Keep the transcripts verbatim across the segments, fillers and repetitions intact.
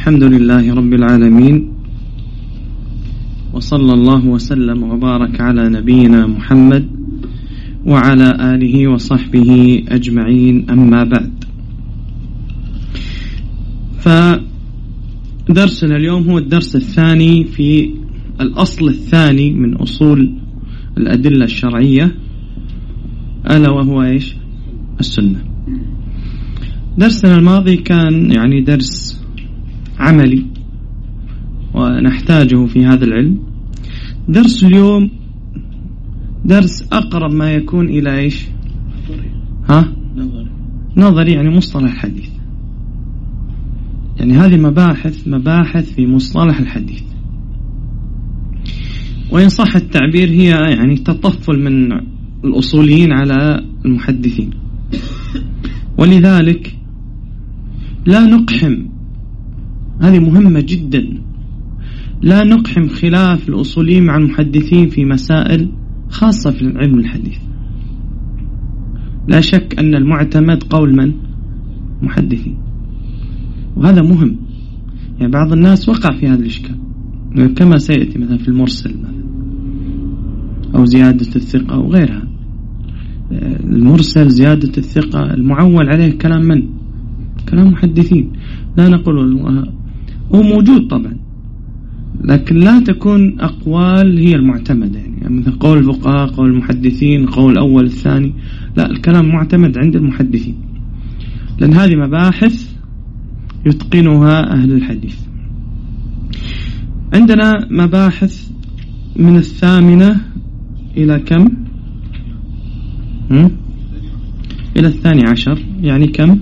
الحمد لله رب العالمين، وصلى الله وسلم وبارك على نبينا محمد وعلى آله وصحبه أجمعين، أما بعد. فدرسنا اليوم هو الدرس الثاني في الأصل الثاني من أصول الأدلة الشرعية، ألا وهو إيش؟ السنة. درسنا الماضي كان يعني درس عملي ونحتاجه في هذا العلم. درس اليوم درس أقرب ما يكون إلى إيش؟ ها؟ نظري. نظري يعني مصطلح الحديث، يعني هذه مباحث مباحث في مصطلح الحديث، وإن صح التعبير هي يعني تطفل من الأصوليين على المحدثين، ولذلك لا نقحم، هذه مهمة جدا، لا نقحم خلاف الأصوليين مع المحدثين في مسائل خاصة في علم الحديث. لا شك أن المعتمد قول من؟ محدثين، وهذا مهم. يعني بعض الناس وقع في هذا الإشكال كما سيأتي مثلا في المرسل مثلا أو زيادة الثقة وغيرها. المرسل زيادة الثقة المعول عليه كلام من؟ كلام محدثين. لا نقول هو موجود طبعا، لكن لا تكون أقوال هي المعتمدة، يعني مثل قول الفقهاء، قول المحدثين، قول الأول الثاني، لا، الكلام معتمد عند المحدثين، لأن هذه مباحث يتقنها أهل الحديث. عندنا مباحث من الثامنة إلى كم؟ هم؟ إلى الثاني عشر، يعني كم؟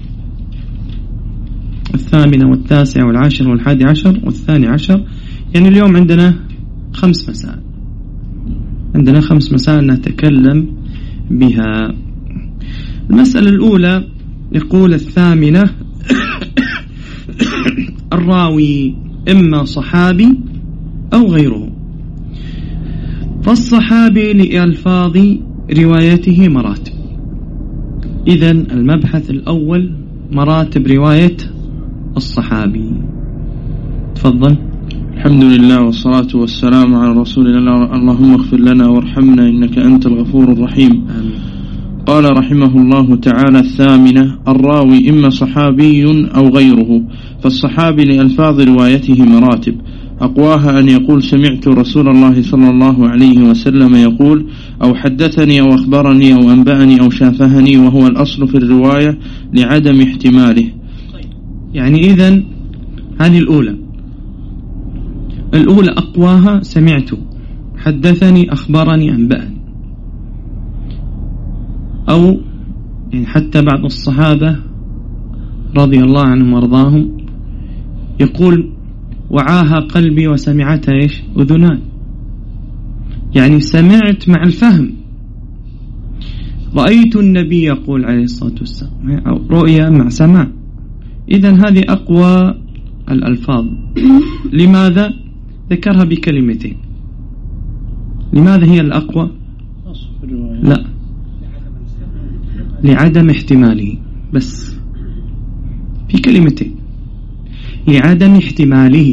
الثامنة والتاسعة والعاشر والحادي عشر والثاني عشر، يعني اليوم عندنا خمس مسائل، عندنا خمس مسائل نتكلم بها. المسألة الأولى يقول الثامنة الراوي إما صحابي أو غيره، فالصحابي لألفاظ روايته مراتب. إذن المبحث الأول مراتب رواية الصحابي. تفضل. الحمد لله والصلاة والسلام على رسول الله. اللهم اغفر لنا وارحمنا إنك أنت الغفور الرحيم. آمين. قال رحمه الله تعالى: الثامنة الراوي إما صحابي أو غيره، فالصحابي لألفاظ روايته مراتب، أقواها أن يقول سمعت رسول الله صلى الله عليه وسلم يقول، أو حدثني أو أخبرني أو أنبأني أو شافهني، وهو الأصل في الرواية لعدم احتماله. يعني إذن هذه الأولى الأولى أقواها سمعت، حدثني، أخبرني، أنبأني. أو يعني حتى بعض الصحابة رضي الله عنهم وارضاهم يقول وعاها قلبي وسمعتها إيش؟ أذنان، يعني سمعت مع الفهم. رأيت النبي يقول عليه الصلاة والسلام، أو رؤيا مع سماع. إذن هذه أقوى الألفاظ. لماذا؟ ذكرها بكلمتين. لماذا هي الأقوى؟ لا، لعدم احتماله، بس في كلمتين، لعدم احتماله.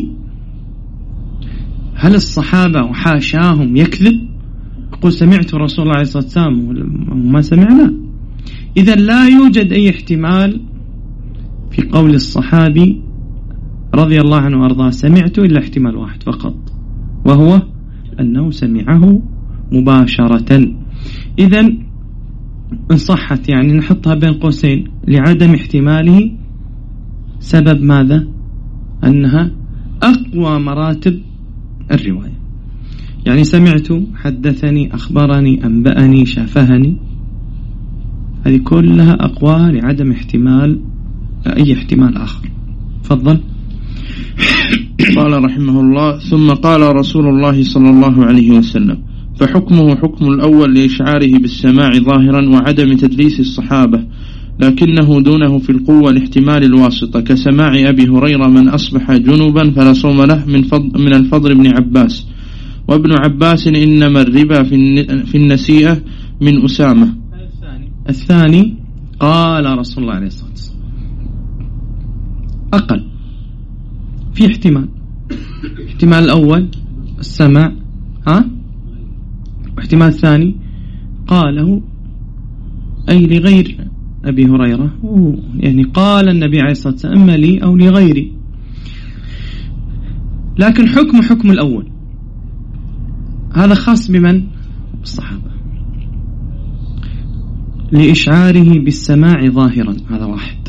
هل الصحابة وحاشاهم يكذب يقول سمعت رسول الله عليه الصلاة والسلام وما سمعنا؟ إذا لا يوجد أي احتمال في قول الصحابي رضي الله عنه وارضاه سمعت إلا احتمال واحد فقط، وهو أنه سمعه مباشرة. إذن إن صحت يعني نحطها بين قوسين لعدم احتماله، سبب ماذا؟ أنها أقوى مراتب الرواية. يعني سمعت، حدثني، أخبرني، أنبأني، شافهني، هذه كلها أقواها لعدم احتمال أي احتمال آخر. تفضل. قال رحمه الله: ثم قال رسول الله صلى الله عليه وسلم، فحكمه حكم الأول لإشعاره بالسماع ظاهرا وعدم تدليس الصحابة، لكنه دونه في القوة لاحتمال الواسطة، كسماع أبي هريرة من أصبح جنبا فلا صوم له من, فضل من الفضل بن عباس، وابن عباس إنما الربا في النسيئة من أسامة. الثاني قال رسول الله عليه الصلاة والسلام، أقل في احتمال. احتمال الأول السماع، ها، واحتمال الثاني قاله أي لغير أبي هريرة، يعني قال النبي عليه الصلاة والسلام إما لي أو لغيري. لكن حكم حكم الأول، هذا خاص بمن؟ الصحابة، لإشعاره بالسماع ظاهرا، هذا واحد،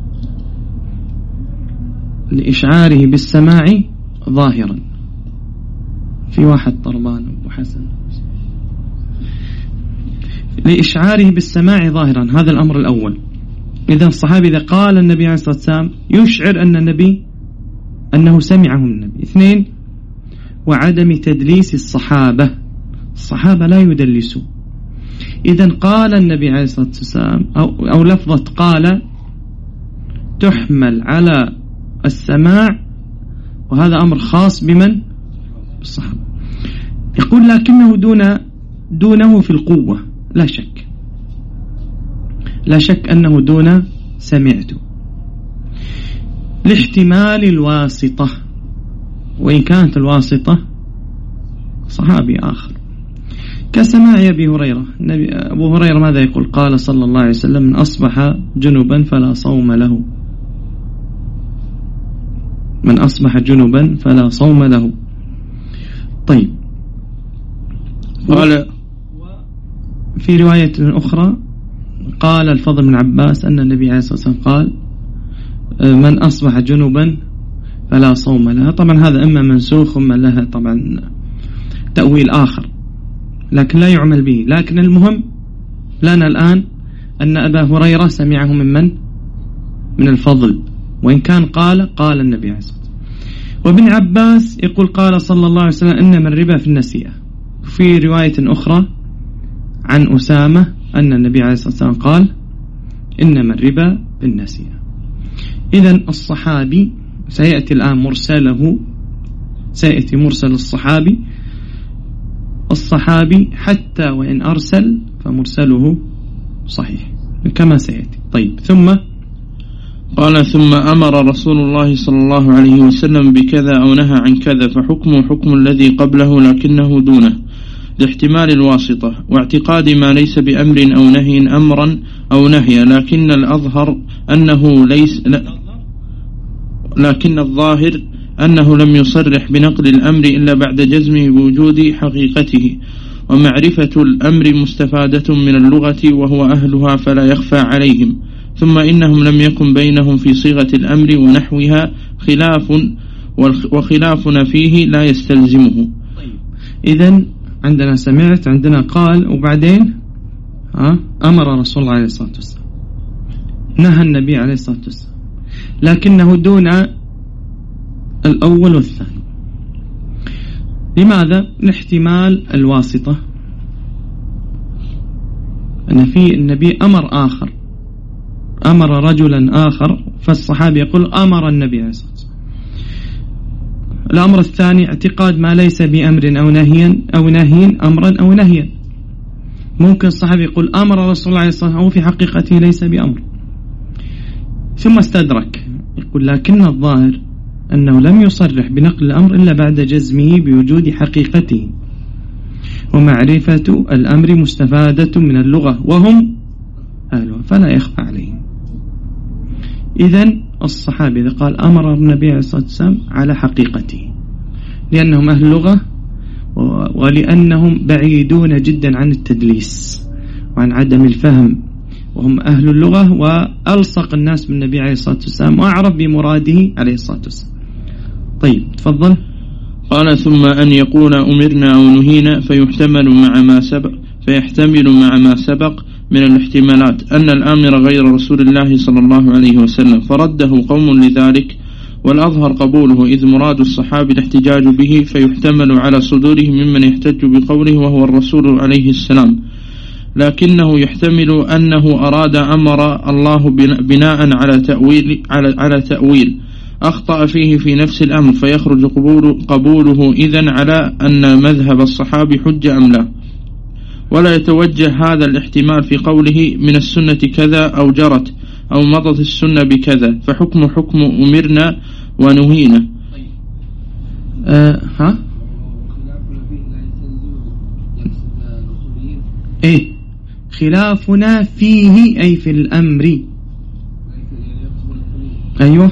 لإشعاره بالسماع ظاهرا. في واحد طربان أبو حسن، لإشعاره بالسماع ظاهرا، هذا الأمر الأول. إذا الصحابي إذا قال النبي عليه الصلاة والسلام يشعر أن النبي أنه سمعه من النبي. اثنين، وعدم تدليس الصحابة، الصحابة لا يدلسوا. إذا قال النبي عليه الصلاة والسلام أو, أو لفظة قال تحمل على السماع، وهذا أمر خاص بمن؟ بالصحابة. يقول لكنه دون دونه في القوة، لا شك، لا شك أنه دون سمعته، لاحتمال الواسطة، وإن كانت الواسطة صحابي آخر، كسماع أبي هريرة. أبو هريرة ماذا يقول؟ قال صلى الله عليه وسلم من أصبح جنبا فلا صوم له، من أصبح جنبا فلا صوم له. طيب، قال في رواية أخرى قال الفضل بن عباس أن النبي عليه الصلاة والسلام قال من أصبح جنبا فلا صوم له. طبعا هذا إما منسوخ وما لها طبعا تأويل آخر، لكن لا يعمل به. لكن المهم لنا الآن أن أبا هريرة سمعه من من؟ من الفضل، وإن كان قال قال النبي عليه الصلاة والسلام. وابن عباس يقول قال صلى الله عليه وسلم إنما الربا في النسيئة. في رواية أخرى عن أسامة أن النبي عليه الصلاة والسلام قال إنما الربا في النسيئة. إذن الصحابي سيأتي الآن مرسله، سيأتي مرسل الصحابي، الصحابي حتى وإن أرسل فمرسله صحيح كما سيأتي. طيب، ثم قال ثم أمر رسول الله صلى الله عليه وسلم بكذا أو نهى عن كذا، فحكمه حكم الذي قبله لكنه دونه، لاحتمال الواسطة واعتقاد ما ليس بأمر أو نهي أمرا أو نهيا، لكن الأظهر أنه ليس لا لكن الظاهر أنه لم يصرح بنقل الأمر إلا بعد جزمه بوجود حقيقته، ومعرفة الأمر مستفادة من اللغة وهو أهلها فلا يخفى عليهم. ثم إنهم لم يكن بينهم في صيغة الأمر ونحوها خلاف، وخلافنا فيه لا يستلزمه. طيب، إذن عندنا سمعت، عندنا قال، وبعدين ها أمر رسول الله عليه الصلاة والسلام، نهى النبي عليه الصلاة والسلام، لكنه دون الأول والثاني. لماذا؟ لاحتمال الواسطة، أن في النبي أمر آخر، أمر رجلا آخر، فالصحابي يقول أمر النبي عليه الصلاة والسلام. الأمر الثاني اعتقاد ما ليس بأمر أو نهي أو نهي أمرا أو نهيا. ممكن الصحابي يقول أمر رسول الله عليه الصلاة والسلام وفي حقيقته ليس بأمر. ثم استدرك يقول لكن الظاهر أنه لم يصرح بنقل الأمر إلا بعد جزمه بوجود حقيقته، ومعرفة الأمر مستفادة من اللغة وهم أهلها فلا يخفى عليهم. إذن الصحابي إذا قال أمر النبي عليه الصلاة والسلام على حقيقته، لأنهم أهل اللغة ولأنهم بعيدون جدا عن التدليس وعن عدم الفهم، وهم أهل اللغة وألصق الناس بالنبي عليه الصلاة والسلام وأعرف بمراده عليه الصلاة والسلام. طيب، تفضل. قال ثم أن يقول أمرنا أو نهينا فيحتمل مع ما سبق فيحتمل مع ما سبق من الاحتمالات أن الآمر غير رسول الله صلى الله عليه وسلم، فرده قوم لذلك، والأظهر قبوله، إذ مراد الصحابي الاحتجاج به، فيحتمل على صدوره ممن يحتج بقوله وهو الرسول عليه السلام، لكنه يحتمل أنه أراد أمر الله بناء على تأويل, على, على تأويل أخطأ فيه في نفس الأمر، فيخرج قبول قبوله إذن على أن مذهب الصحابي حجة أم لا. ولا يتوجه هذا الاحتمال في قوله من السنة كذا أو جرت أو مضت السنة بكذا، فحكم حكم أمرنا ونهينا، أه ها ايه خلافنا فيه أي في الأمر. أيوة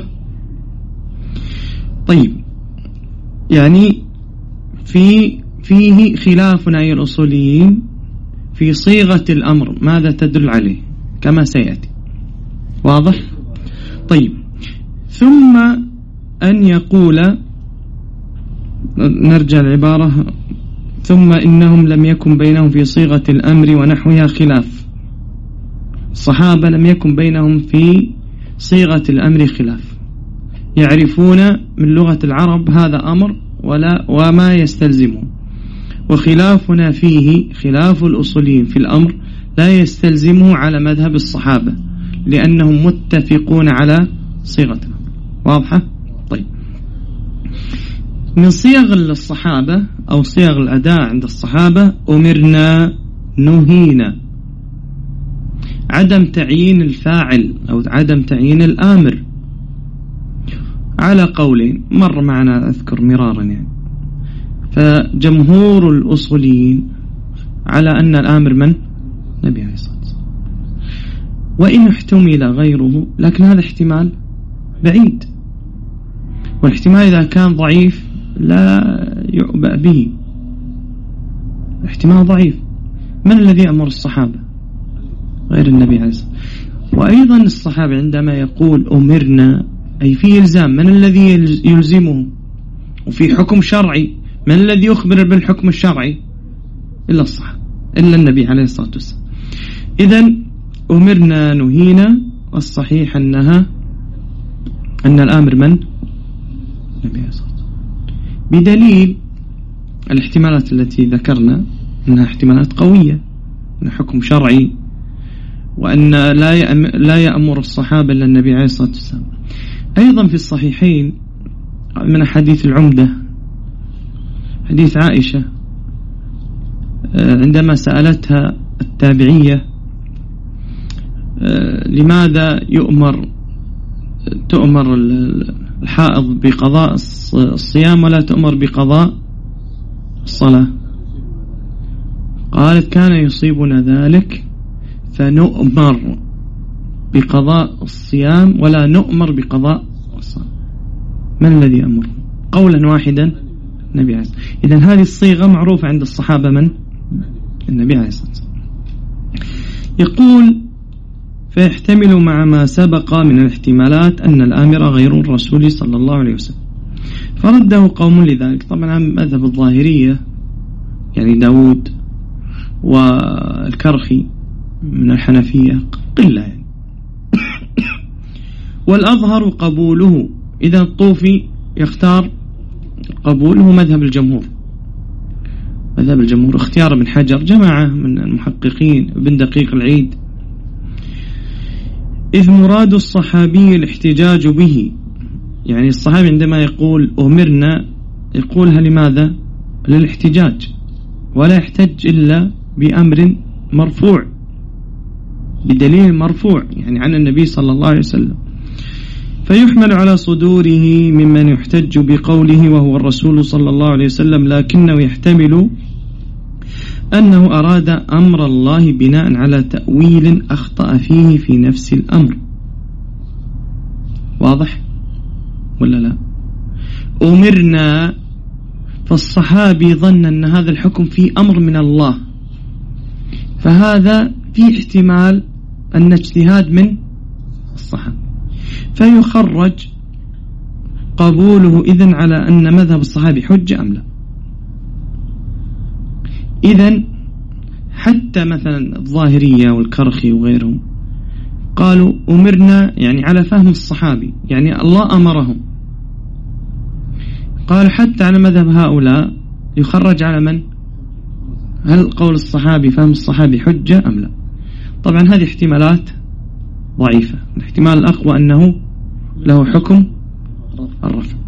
طيب يعني في فيه خلافنا أي الأصوليين في صيغة الأمر ماذا تدل عليه كما سيأتي. واضح؟ طيب ثم أن يقول، نرجع العبارة، ثم إنهم لم يكن بينهم في صيغة الأمر ونحوها خلاف. الصحابة لم يكن بينهم في صيغة الأمر خلاف، يعرفون من لغة العرب هذا أمر ولا وما يستلزمه. وخلافنا فيه خلاف الأصوليين في الأمر لا يستلزمه على مذهب الصحابة لأنهم متفقون على صيغة الأمر. واضحة؟ طيب من صيغ الصحابة أو صيغ الأداء عند الصحابة أمرنا نهينا، عدم تعيين الفاعل أو عدم تعيين الآمر على قولين مر معنا أذكر مرارا يعني. فجمهور الأصوليين على أن الآمر من؟ نبي عليه الصلاة والسلام، وإن احتمل غيره لكن هذا احتمال بعيد، والاحتمال إذا كان ضعيف لا يؤبأ به، احتمال ضعيف. من الذي أمر الصحابة غير النبي عليه الصلاة والسلام؟ وأيضا الصحابة عندما يقول أمرنا أي في إلزام، من الذي يلزمه؟ وفي حكم شرعي، من الذي يخبر بالحكم الشرعي؟ إلا الصحابة، إلا النبي عليه الصلاة والسلام. إذن أمرنا نهينا، والصحيح أنها أن الآمر من؟ النبي عليه الصلاة والسلام، بدليل الاحتمالات التي ذكرنا أنها احتمالات قوية، أن حكم شرعي، وأن لا لا يأمر الصحابة إلا النبي عليه الصلاة والسلام. أيضا في الصحيحين من حديث العمدة حديث عائشة عندما سألتها التابعية لماذا يؤمر تؤمر الحائض بقضاء الصيام ولا تؤمر بقضاء الصلاة؟ قالت كان يصيبنا ذلك فنؤمر بقضاء الصيام ولا نؤمر بقضاء الصلاة. من الذي أمر؟ قولا واحدا النبي عليه الصلاة والسلام. إذن هذه الصيغة معروفة عند الصحابة من؟ النبي عليه الصلاة والسلام. يقول فيحتمل مع ما سبق من الاحتمالات أن الآمر غير الرسول صلى الله عليه وسلم. فرده قوم لذلك، طبعا مذهب الظاهرية يعني داود والكرخي من الحنفية قلة يعني. والأظهر قبوله، إذا الطوفي يختار قبوله مذهب الجمهور، مذهب الجمهور اختيار ابن حجر جماعة من المحققين ابن دقيق العيد. إذ مراد الصحابي الاحتجاج به، يعني الصحابي عندما يقول أمرنا يقولها لماذا؟ للاحتجاج، ولا يحتج إلا بأمر مرفوع بدليل مرفوع يعني عن النبي صلى الله عليه وسلم. فيحمل على صدوره ممن يحتج بقوله وهو الرسول صلى الله عليه وسلم، لكنه يحتمل أنه أراد أمر الله بناء على تأويل أخطأ فيه في نفس الأمر. واضح ولا لا؟ أمرنا، فالصحابي ظن أن هذا الحكم فيه أمر من الله، فهذا في احتمال أن اجتهاد من الصحابة، فيخرج قبوله إذن على أن مذهب الصحابي حجة أم لا. إذن حتى مثلا الظاهرية والكرخي وغيرهم قالوا أمرنا يعني على فهم الصحابي، يعني الله أمرهم. قالوا حتى على مذهب هؤلاء يخرج على من؟ هل قول الصحابي فهم الصحابي حجة أم لا؟ طبعا هذه احتمالات ضعيفة. الاحتمال الأقوى أنه له حكم الرفع.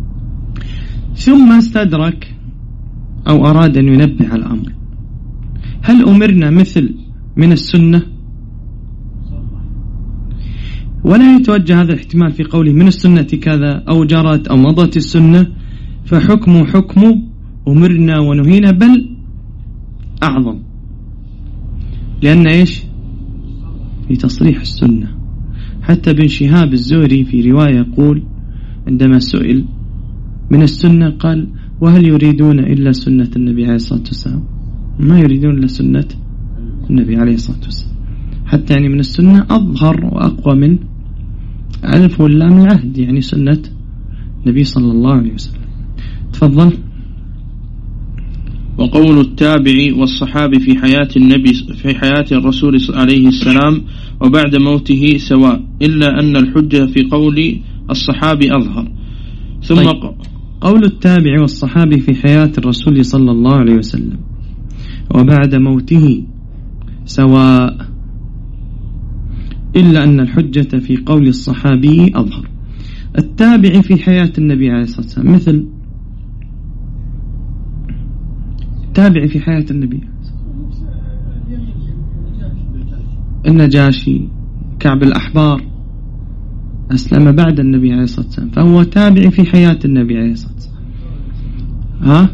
ثم استدرك أو أراد أن ينبه على الأمر، هل أمرنا مثل من السنة؟ ولا يتوجه هذا الاحتمال في قوله من السنة كذا أو جرت أو مضت السنة، فحكم حكم أمرنا ونهينا، بل أعظم، لأن إيش في تصريح السنة. حتى بن شهاب الزهري في رواية يقول عندما سئل من السنة قال: وهل يريدون إلا سنة النبي عليه الصلاة والسلام؟ ما يريدون إلا سنة النبي عليه الصلاة والسلام. حتى يعني من السنة أظهر وأقوى من ألف واللام العهد، يعني سنة النبي صلى الله عليه وسلم. تفضل. وقول التابع والصحابي في حياة النبي في حياة الرسول عليه السلام وبعد موته سواء، إلا أن الحجة في قول الصحابي أظهر. ثم طيب. قول التابع والصحابي في حياة الرسول صلى الله عليه وسلم وبعد موته سواء، إلا أن الحجة في قول الصحابي أظهر. التابع في حياة النبي عليه الصلاة والسلام مثل التابع في حياة النبي النجاشي، كعب الأحبار، أسلم بعد النبي عليه الصلاة والسلام، فهو تابع في حياة النبي عليه الصلاة والسلام. ها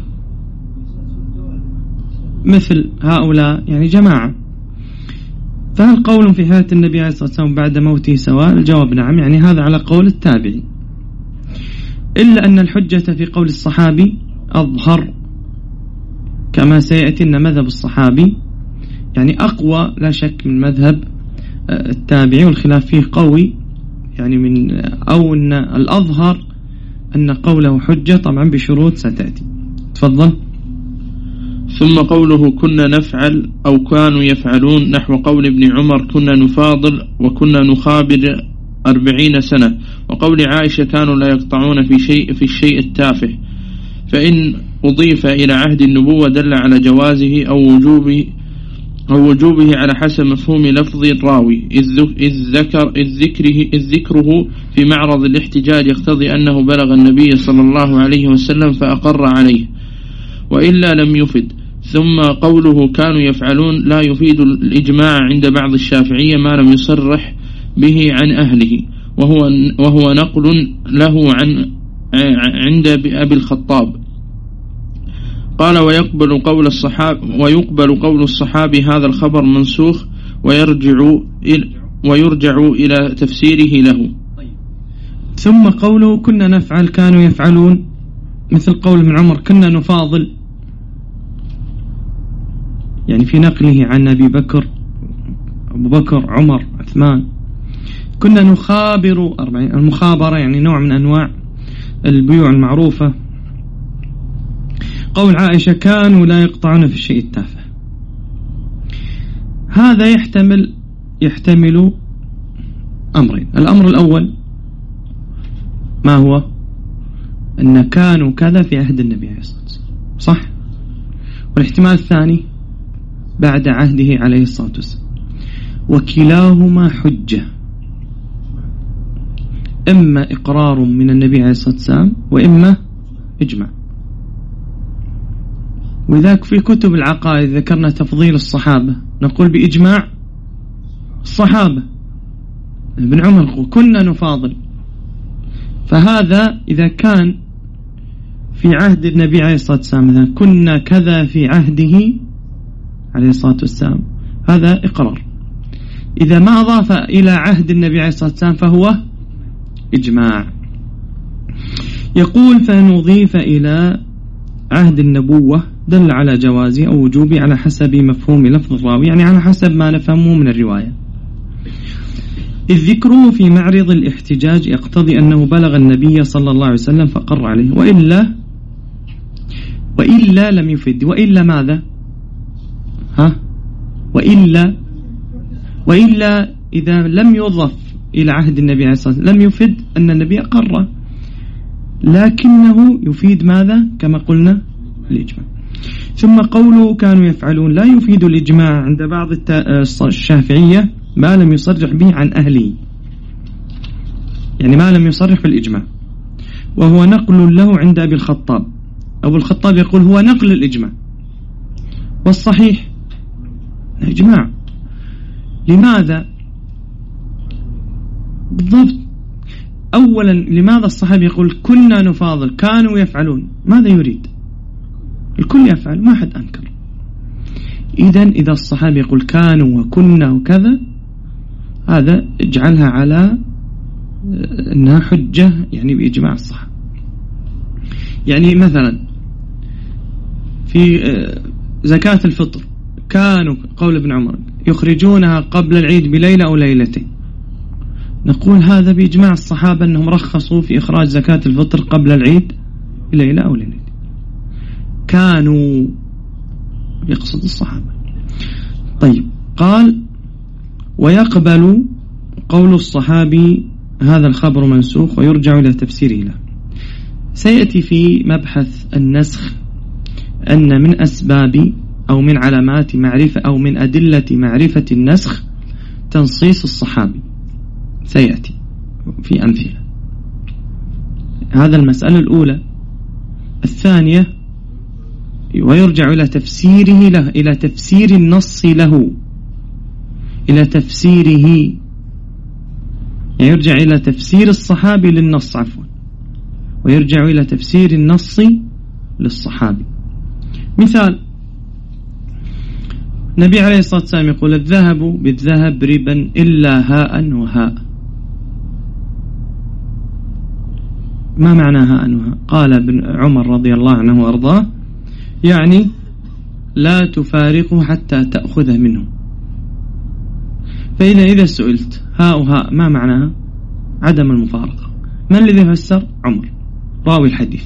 مثل هؤلاء يعني جماعة. فهل قول في حياة النبي عليه الصلاة والسلام بعد موته سواء؟ الجواب نعم، يعني هذا على قول التابعي. إلا أن الحجة في قول الصحابي أظهر، كما سيأتي أن مذهب الصحابي يعني أقوى لا شك من مذهب التابعي، والخلاف فيه قوي، يعني من أو أن الأظهر أن قوله حجة، طبعا بشروط ستأتي. تفضل. ثم قوله كنا نفعل أو كانوا يفعلون، نحو قول ابن عمر كنا نفاضل وكنا نخابر أربعين سنة، وقول عائشة كانوا لا يقطعون في شيء في الشيء التافه، فإن أضيف إلى عهد النبوة دل على جوازه أو وجوبه أو وجوبه على حسب مفهوم لفظ الراوي، إذ ذكر إذ ذكره إذ ذكره في معرض الاحتجاج يقتضي أنه بلغ النبي صلى الله عليه وسلم فأقر عليه، وإلا لم يفد. ثم قوله كانوا يفعلون لا يفيد الإجماع عند بعض الشافعية ما لم يصرح به عن أهله، وهو وهو نقل له عن عند أبي الخطاب. قال ويقبل قول الصحابي ويقبل قول الصحابي هذا الخبر منسوخ ويرجع إلى ويرجع إلى تفسيره له. ثم قوله كنا نفعل كانوا يفعلون، مثل قول ابن عمر كنا نفاضل، يعني في نقله عن أبي بكر أبو بكر عمر عثمان. كنا نخابر أربعين، المخابرة يعني نوع من أنواع البيوع المعروفة. قول عائشة كانوا لا يقطعون في الشيء التافه، هذا يحتمل يحتمل أمرين. الأمر الأول ما هو؟ أن كانوا كذا في عهد النبي عليه الصلاة والسلام، صح؟ والاحتمال الثاني بعد عهده عليه الصلاة والسلام، وكلاهما حجة، إما إقرار من النبي عليه الصلاة والسلام وإما إجماع. وذاك في كتب العقائد ذكرنا تفضيل الصحابة، نقول بإجماع الصحابة. ابن عمر كنا نفاضل، فهذا إذا كان في عهد النبي عليه الصلاة والسلام مثلا كنا كذا في عهده عليه الصلاة والسلام، هذا إقرار. إذا ما أضاف إلى عهد النبي عليه الصلاة والسلام فهو إجماع. يقول فإن أضيف إلى عهد النبوة دل على جوازه أو وجوبه على حسب مفهوم لفظ الراوي، يعني على حسب ما نفهمه من الرواية، إذ ذكره في معرض الاحتجاج يقتضي أنه بلغ النبي صلى الله عليه وسلم فقر عليه، وإلا وإلا لم يفد. وإلا ماذا؟ ها وإلا وإلا إذا لم يضف إلى عهد النبي عليه الصلاة والسلام لم يفد أن النبي أقر، لكنه يفيد ماذا؟ كما قلنا الإجماع. ثم قوله كانوا يفعلون لا يفيد الإجماع عند بعض الشافعية ما لم يصرح به عن أهله، يعني ما لم يصرح بالإجماع، وهو نقل له عند أبي الخطاب. أبو الخطاب يقول هو نقل الإجماع، والصحيح إجماع. لماذا؟ بالضبط أولا لماذا الصحابي يقول كنا نفاضل كانوا يفعلون؟ ماذا يريد؟ الكل يفعل، ما حد أنكر. إذن إذا الصحابي يقول كانوا وكنا وكذا، هذا اجعلها على أنها حجة يعني بإجماع الصحابة. يعني مثلا في زكاة الفطر كانوا قول ابن عمر يخرجونها قبل العيد بليلة أو ليلتين، نقول هذا بإجماع الصحابة أنهم رخصوا في إخراج زكاة الفطر قبل العيد بليلة أو ليلتين. كانوا يقصد الصحابة. طيب قال ويقبل قول الصحابي هذا الخبر منسوخ ويرجع إلى تفسيره له. سيأتي في مبحث النسخ أن من أسباب أو من علامات معرفة أو من أدلة معرفة النسخ تنصيص الصحابي، سيأتي في أمثلة. هذا المسألة الأولى. الثانية ويرجع إلى تفسيره له، إلى تفسير النص له، إلى تفسيره، يعني يرجع إلى تفسير الصحابي للنص عفوا، ويرجع إلى تفسير النص للصحابي. مثال النبي عليه الصلاة والسلام يقول الذهب بالذهب ربا إلا هاء وهاء. ما معنى هاء وهاء؟ قال ابن عمر رضي الله عنه وأرضاه يعني لا تفارقه حتى تأخذه منه. فإذا إذا سئلت هاء وهاء ما معناها؟ عدم المفارقة. من الذي فسر؟ عمر راوي الحديث.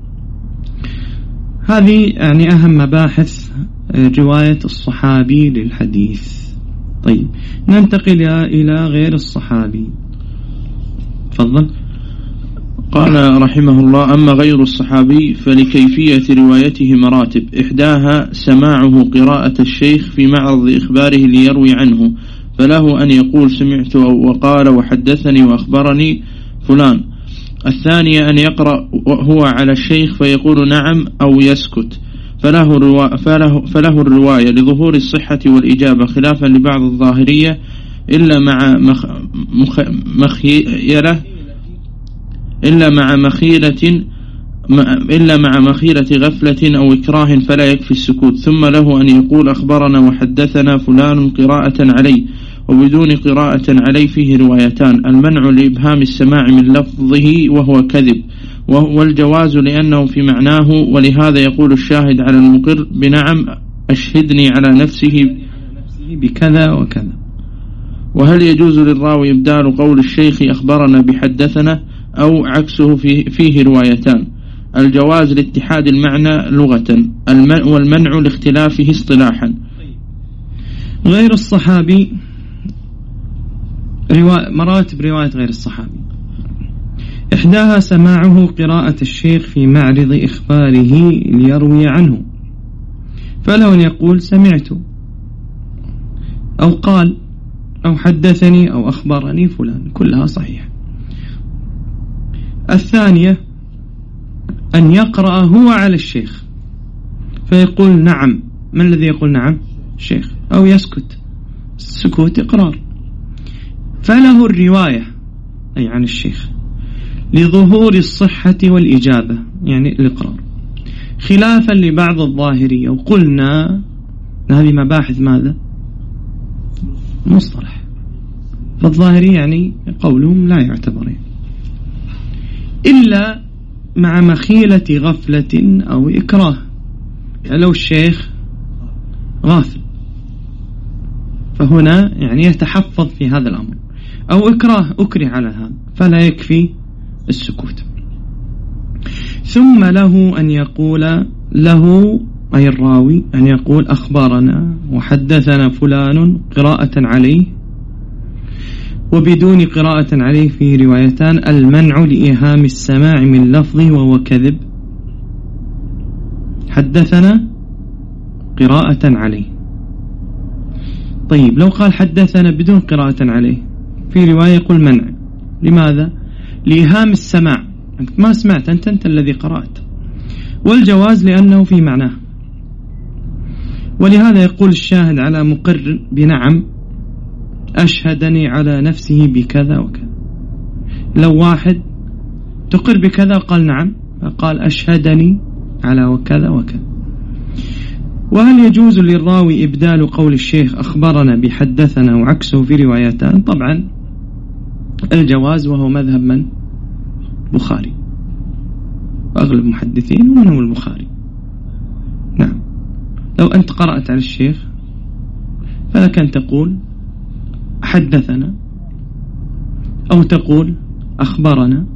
هذه يعني أهم مباحث رواية الصحابي للحديث. طيب ننتقل إلى غير الصحابي. تفضل. قال رحمه الله أما غير الصحابي فلكيفية روايته مراتب، إحداها سماعه قراءة الشيخ في معرض إخباره ليروي عنه، فله أن يقول سمعت وقال وحدثني وأخبرني فلان. الثانية أن يقرأ هو على الشيخ فيقول نعم أو يسكت، فله, الروا... فله... فله الرواية لظهور الصحة والإجابة، خلافا لبعض الظاهرية إلا مع مخ... مخ... مخيلة إلا مع مخيلة إلا مع مخيلة غفلة أو إكراه فلا يكفي السكوت، ثم له أن يقول أخبرنا وحدثنا فلان قراءة عليه، وبدون قراءة عليه فيه روايتان: المنع لإبهام السماع من لفظه وهو كذب، والجواز لأنه في معناه، ولهذا يقول الشاهد على المقر بنعم أشهدني على نفسه بكذا وكذا. وهل يجوز للراوي إبدال قول الشيخ أخبرنا بحدثنا أو عكسه فيه, فيه روايتان: الجواز لاتحاد المعنى لغة، والمنع لاختلافه اصطلاحا. غير الصحابي روا... مراتب رواية غير الصحابي: إحداها سماعه قراءة الشيخ في معرض إخباره ليروي عنه، فله أن يقول سمعت أو قال أو حدثني أو أخبرني فلان، كلها صحيحة. الثانية أن يقرأ هو على الشيخ فيقول نعم. من الذي يقول نعم؟ الشيخ. أو يسكت، السكوت إقرار، فله الرواية أي عن الشيخ لظهور الصحة والإجابة يعني الإقرار، خلافا لبعض الظاهرية. وقلنا هذه مباحث ماذا؟ مصطلح. فالظاهري يعني قولهم لا يعتبرين إلا مع مخيلة غفلة أو إكراه، يعني لو الشيخ غافل فهنا يعني يتحفظ في هذا الأمر، أو إكراه أكره على هذا فلا يكفي السكوت. ثم له أن يقول له أي الراوي أن يقول أخبرنا وحدثنا فلان قراءة عليه، وبدون قراءة عليه في روايتان: المنع لإيهام السماع من لفظه وهو كذب، حدثنا قراءة عليه. طيب لو قال حدثنا بدون قراءة عليه في رواية يقول منع. لماذا؟ لإيهام السماع، أنت ما سمعت، أنت أنت الذي قرأت. والجواز لأنه في معناه، ولهذا يقول الشاهد على مقر بنعم أشهدني على نفسه بكذا وكذا. لو واحد تقر بكذا قال نعم، فقال أشهدني على وكذا وكذا. وهل يجوز للراوي إبدال قول الشيخ أخبرنا بحدثنا وعكسه في روايتان؟ طبعا الجواز، وهو مذهب من؟ البخاري، وأغلب محدثين ومنهم البخاري. نعم، لو أنت قرأت على الشيخ فلك أن تقول حدثنا أو تقول أخبرنا،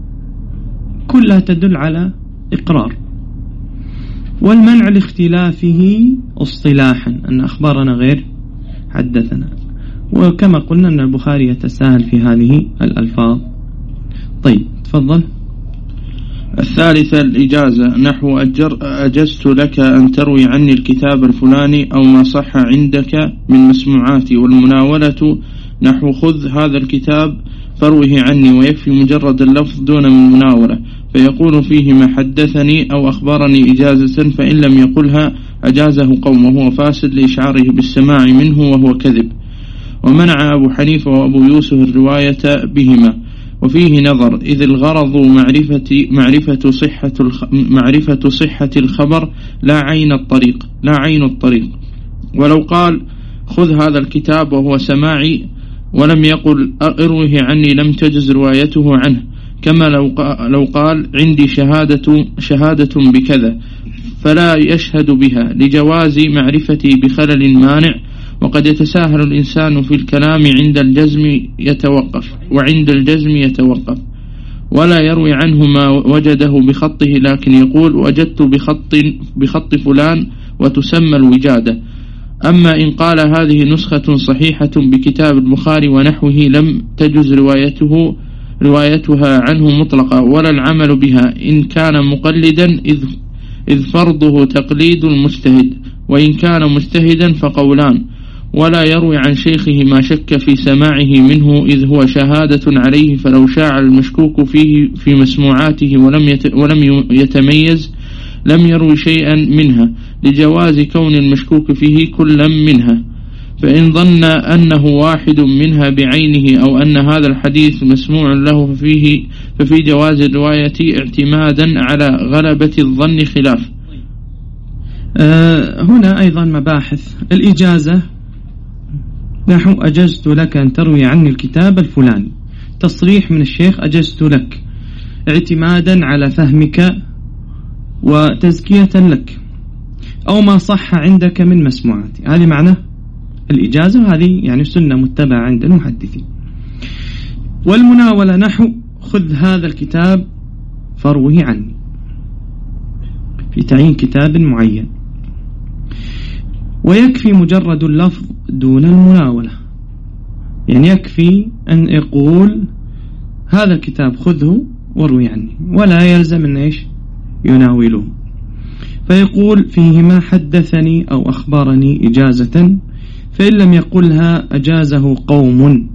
كلها تدل على إقرار. والمنع لاختلافه اصطلاحا، أن أخبرنا غير حدثنا، وكما قلنا أن البخاري يتساهل في هذه الألفاظ. طيب تفضل. الثالثة الإجازة، نحو أجر أجزت لك أن تروي عني الكتاب الفلاني أو ما صح عندك من مسموعاتي. والمناولة، نحو خذ هذا الكتاب فروه عني، ويكفي مجرد اللفظ دون من مناولة، فيقول فيه ما حدثني أو أخبرني إجازة، فإن لم يقلها أجازه قومه، وهو فاسد لإشعاره بالسماع منه وهو كذب. ومنع أبو حنيفة وأبو يوسف الرواية بهما، وفيه نظر، إذ الغرض معرفة معرفة صحة معرفة صحة الخبر لا عين الطريق لا عين الطريق. ولو قال خذ هذا الكتاب وهو سماعي ولم يقل اروه عني لم تجز روايته عنه، كما لو لو قال عندي شهادة شهادة بكذا فلا يشهد بها لجواز معرفتي بخلل مانع. وقد يتساهل الإنسان في الكلام عند الجزم يتوقف وعند الجزم يتوقف ولا يروي عنه ما وجده بخطه، لكن يقول وجدت بخط بخط فلان وتسمى الوجادة. أما إن قال هذه نسخة صحيحة بكتاب البخاري ونحوه لم تجز روايته روايتها عنه مطلقة ولا العمل بها إن كان مقلدا، إذ إذ فرضه تقليد المجتهد، وإن كان مجتهدا فقولان. ولا يروي عن شيخه ما شك في سماعه منه، إذ هو شهادة عليه، فلو شاع المشكوك فيه في مسموعاته ولم ولم يتميز لم يروي شيئا منها، لجواز كون المشكوك فيه كلا منها. فإن ظن أنه واحد منها بعينه أو أن هذا الحديث مسموع له ففيه ففي جواز الرواية اعتمادا على غلبة الظن خلاف. أه هنا أيضا مباحث الإجازة، نحو أجزت لك أن تروي عني الكتاب الفلاني، تصريح من الشيخ أجزت لك اعتمادا على فهمك وتزكية لك، أو ما صح عندك من مسموعاتي. هذه معنى الإجازة، وهذه يعني سنة متبعة عند المحدثين. والمناولة، نحو خذ هذا الكتاب فروه عني، في تعيين كتاب معين. ويكفي مجرد اللفظ دون المناولة، يعني يكفي أن يقول هذا الكتاب خذه واروي عني، ولا يلزم أن إيش يناوله. فيقول فيه ما حدثني أو أخبرني إجازة، فإن لم يقلها أجازه قوم،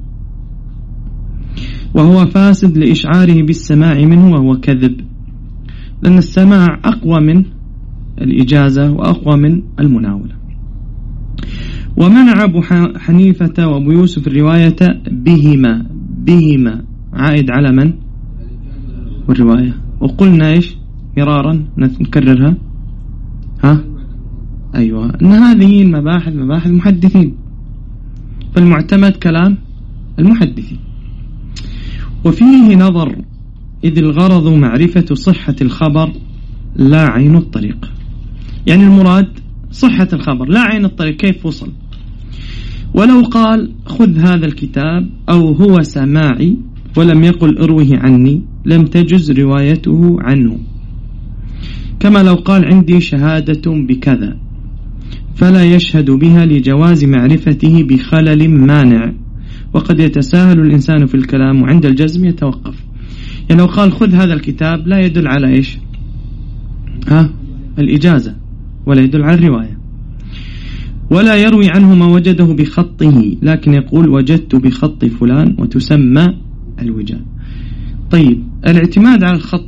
وهو فاسد لإشعاره بالسماع منه وهو كذب، لأن السماع أقوى من الإجازة وأقوى من المناولة. ومنع أبو حنيفة وأبو يوسف الرواية بهما، بهما عائد على من؟ والرواية. وقلنا إيش مرارا نكررها، ها أيوة، أن هذه المباحث مباحث المحدثين، فالمعتمد كلام المحدثين. وفيه نظر، إذ الغرض معرفة صحة الخبر لا عين الطريق، يعني المراد صحة الخبر لا عين الطريق، كيف وصل. ولو قال خذ هذا الكتاب أو هو سماعي ولم يقل اروه عني لم تجز روايته عنه، كما لو قال عندي شهادة بكذا فلا يشهد بها لجواز معرفته بخلل مانع. وقد يتساهل الإنسان في الكلام وعند الجزم يتوقف، يعني لو قال خذ هذا الكتاب لا يدل على إيش ها الإجازة، ولا يدل على الرواية. ولا يروي عنه ما وجده بخطه، لكن يقول وجدت بخط فلان وتسمى الوجاد. طيب الاعتماد على الخط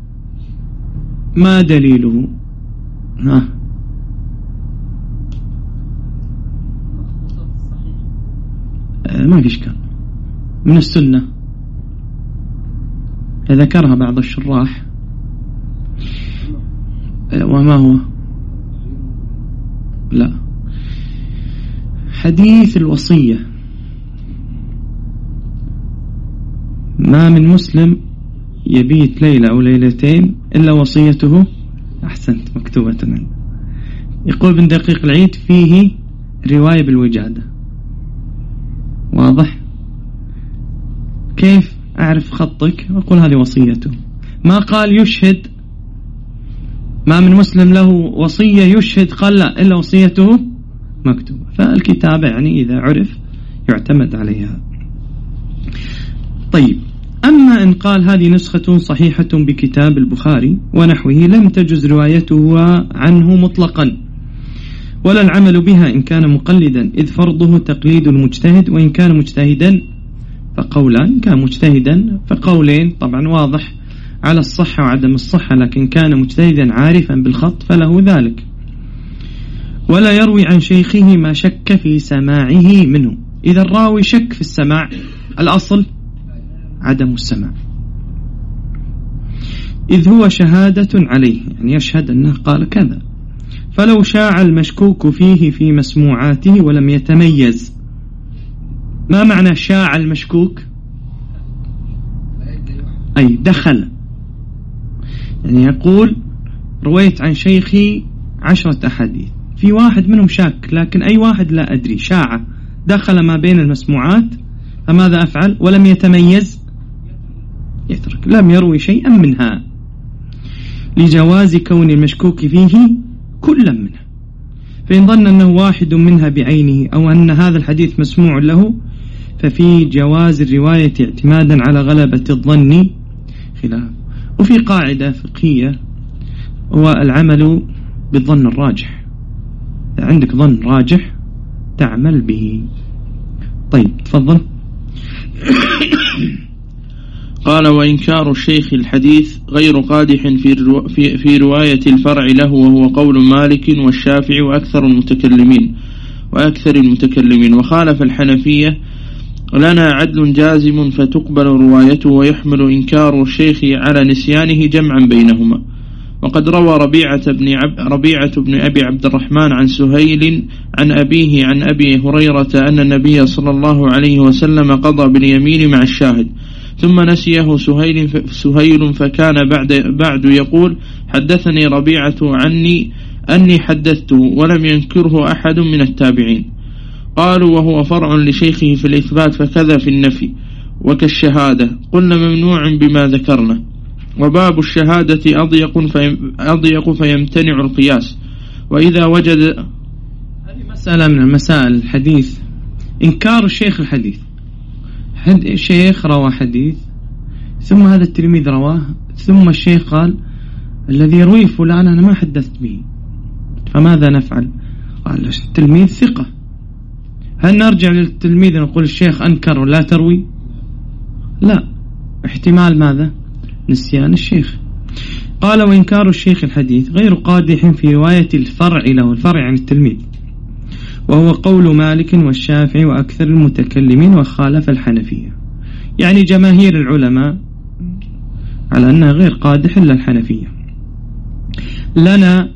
ما دليله؟ ها ما فيش كان من السنة ذكرها بعض الشراح. وما هو؟ لا، حديث الوصية: ما من مسلم يبيت ليلة أو ليلتين إلا وصيته، أحسنت، مكتوبة منه. يقول ابن دقيق العيد: فيه رواية بالوجادة. واضح؟ كيف أعرف خطك؟ أقول هذه وصيته. ما قال يشهد ما من مسلم له وصية يشهد، قال لا إلا وصيته مكتوبة. فالكتابة يعني إذا عرف يعتمد عليها. طيب، أما إن قال هذه نسخة صحيحة بكتاب البخاري ونحوه لم تجز روايته عنه مطلقا ولا العمل بها إن كان مقلدا، إذ فرضه تقليد المجتهد، وإن كان مجتهدا فقولان، إن كان مجتهدا فقولين، طبعا واضح على الصحة وعدم الصحة، لكن كان مجتهدا عارفا بالخط فله ذلك. ولا يروي عن شيخه ما شك في سماعه منه. إذا الراوي شك في السماع، الأصل عدم السماع، إذ هو شهادة عليه، يعني يشهد أنه قال كذا. فلو شاع المشكوك فيه في مسموعاته ولم يتميز. ما معنى شاع المشكوك؟ أي دخل، يعني يقول رويت عن شيخي عشرة أحاديث، في واحد منهم شاك، لكن أي واحد لا أدري، شاع، دخل ما بين المسموعات، فماذا أفعل؟ ولم يتميز، يترك، لم يروي شيئا منها، لجواز كون المشكوك فيه كلا منها. فإن ظن أنه واحد منها بعينه أو أن هذا الحديث مسموع له ففي جواز الرواية اعتمادا على غلبة الظن خلاف. وفي قاعدة فقهية هو العمل بالظن الراجح، عندك ظن راجح تعمل به. طيب تفضل. قال: وإنكار الشيخ الحديث غير قادح في, الرو... في... في رواية الفرع له، وهو قول مالك والشافعي وأكثر المتكلمين وأكثر المتكلمين وخالف الحنفية. لنا عدل جازم فتقبل روايته، ويحمل إنكار الشيخ على نسيانه جمعا بينهما. وقد روى ربيعة بن, عب... ربيعة بن أبي عبد الرحمن عن سهيل عن أبيه عن أبي هريرة أن النبي صلى الله عليه وسلم قضى باليمين مع الشاهد، ثم نسيه سهيل, ف... سهيل فكان بعد, بعد يقول: حدثني ربيعة عني أني حدثته، ولم ينكره أحد من التابعين. قالوا: وهو فرع لشيخه في الإثبات فكذا في النفي وكالشهادة. قلنا: ممنوع بما ذكرنا. وباب الشهادة أضيق, فيم... أضيق فيمتنع القياس. وإذا وجد، هذه مسألة من المسائل الحديث، إنكار الشيخ الحديث. الشيخ روى حديث ثم هذا التلميذ رواه، ثم الشيخ قال: الذي يروي فلان أنا ما حدثت به، فماذا نفعل؟ قال: التلميذ ثقة، هل نرجع للتلميذ ونقول الشيخ أنكر ولا تروي؟ لا، احتمال ماذا؟ نسيان الشيخ. قال: وإنكار الشيخ الحديث غير قادح في رواية الفرع له، الفرع عن التلميذ، وهو قول مالك والشافعي وأكثر المتكلمين وخالف الحنفية، يعني جماهير العلماء على أنها غير قادح إلا الحنفية. لنا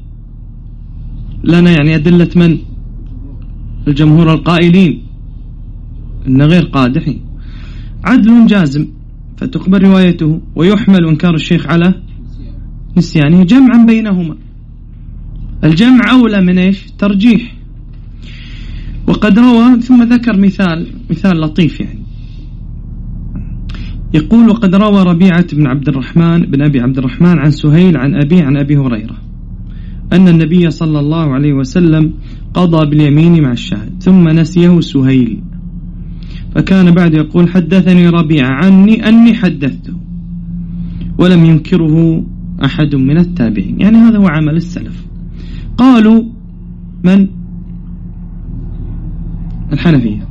لنا يعني أدلة من؟ الجمهور القائلين إنه غير قادح. عدل جازم فتقبل روايته، ويحمل إنكار الشيخ على نسيانه جمعا بينهما. الجمع أولى من إيش؟ ترجيح. وقد روى، ثم ذكر مثال مثال لطيف يعني، يقول: وقد روى ربيعة بن عبد الرحمن بن أبي عبد الرحمن عن سهيل عن أبي عن أبي هريرة أن النبي صلى الله عليه وسلم قضى باليمين مع الشاهد، ثم نسيه سهيل فكان بعد يقول: حدثني ربيعة عني أني حدثته، ولم ينكره أحد من التابعين. يعني هذا هو عمل السلف. قالوا من؟ الحنفية.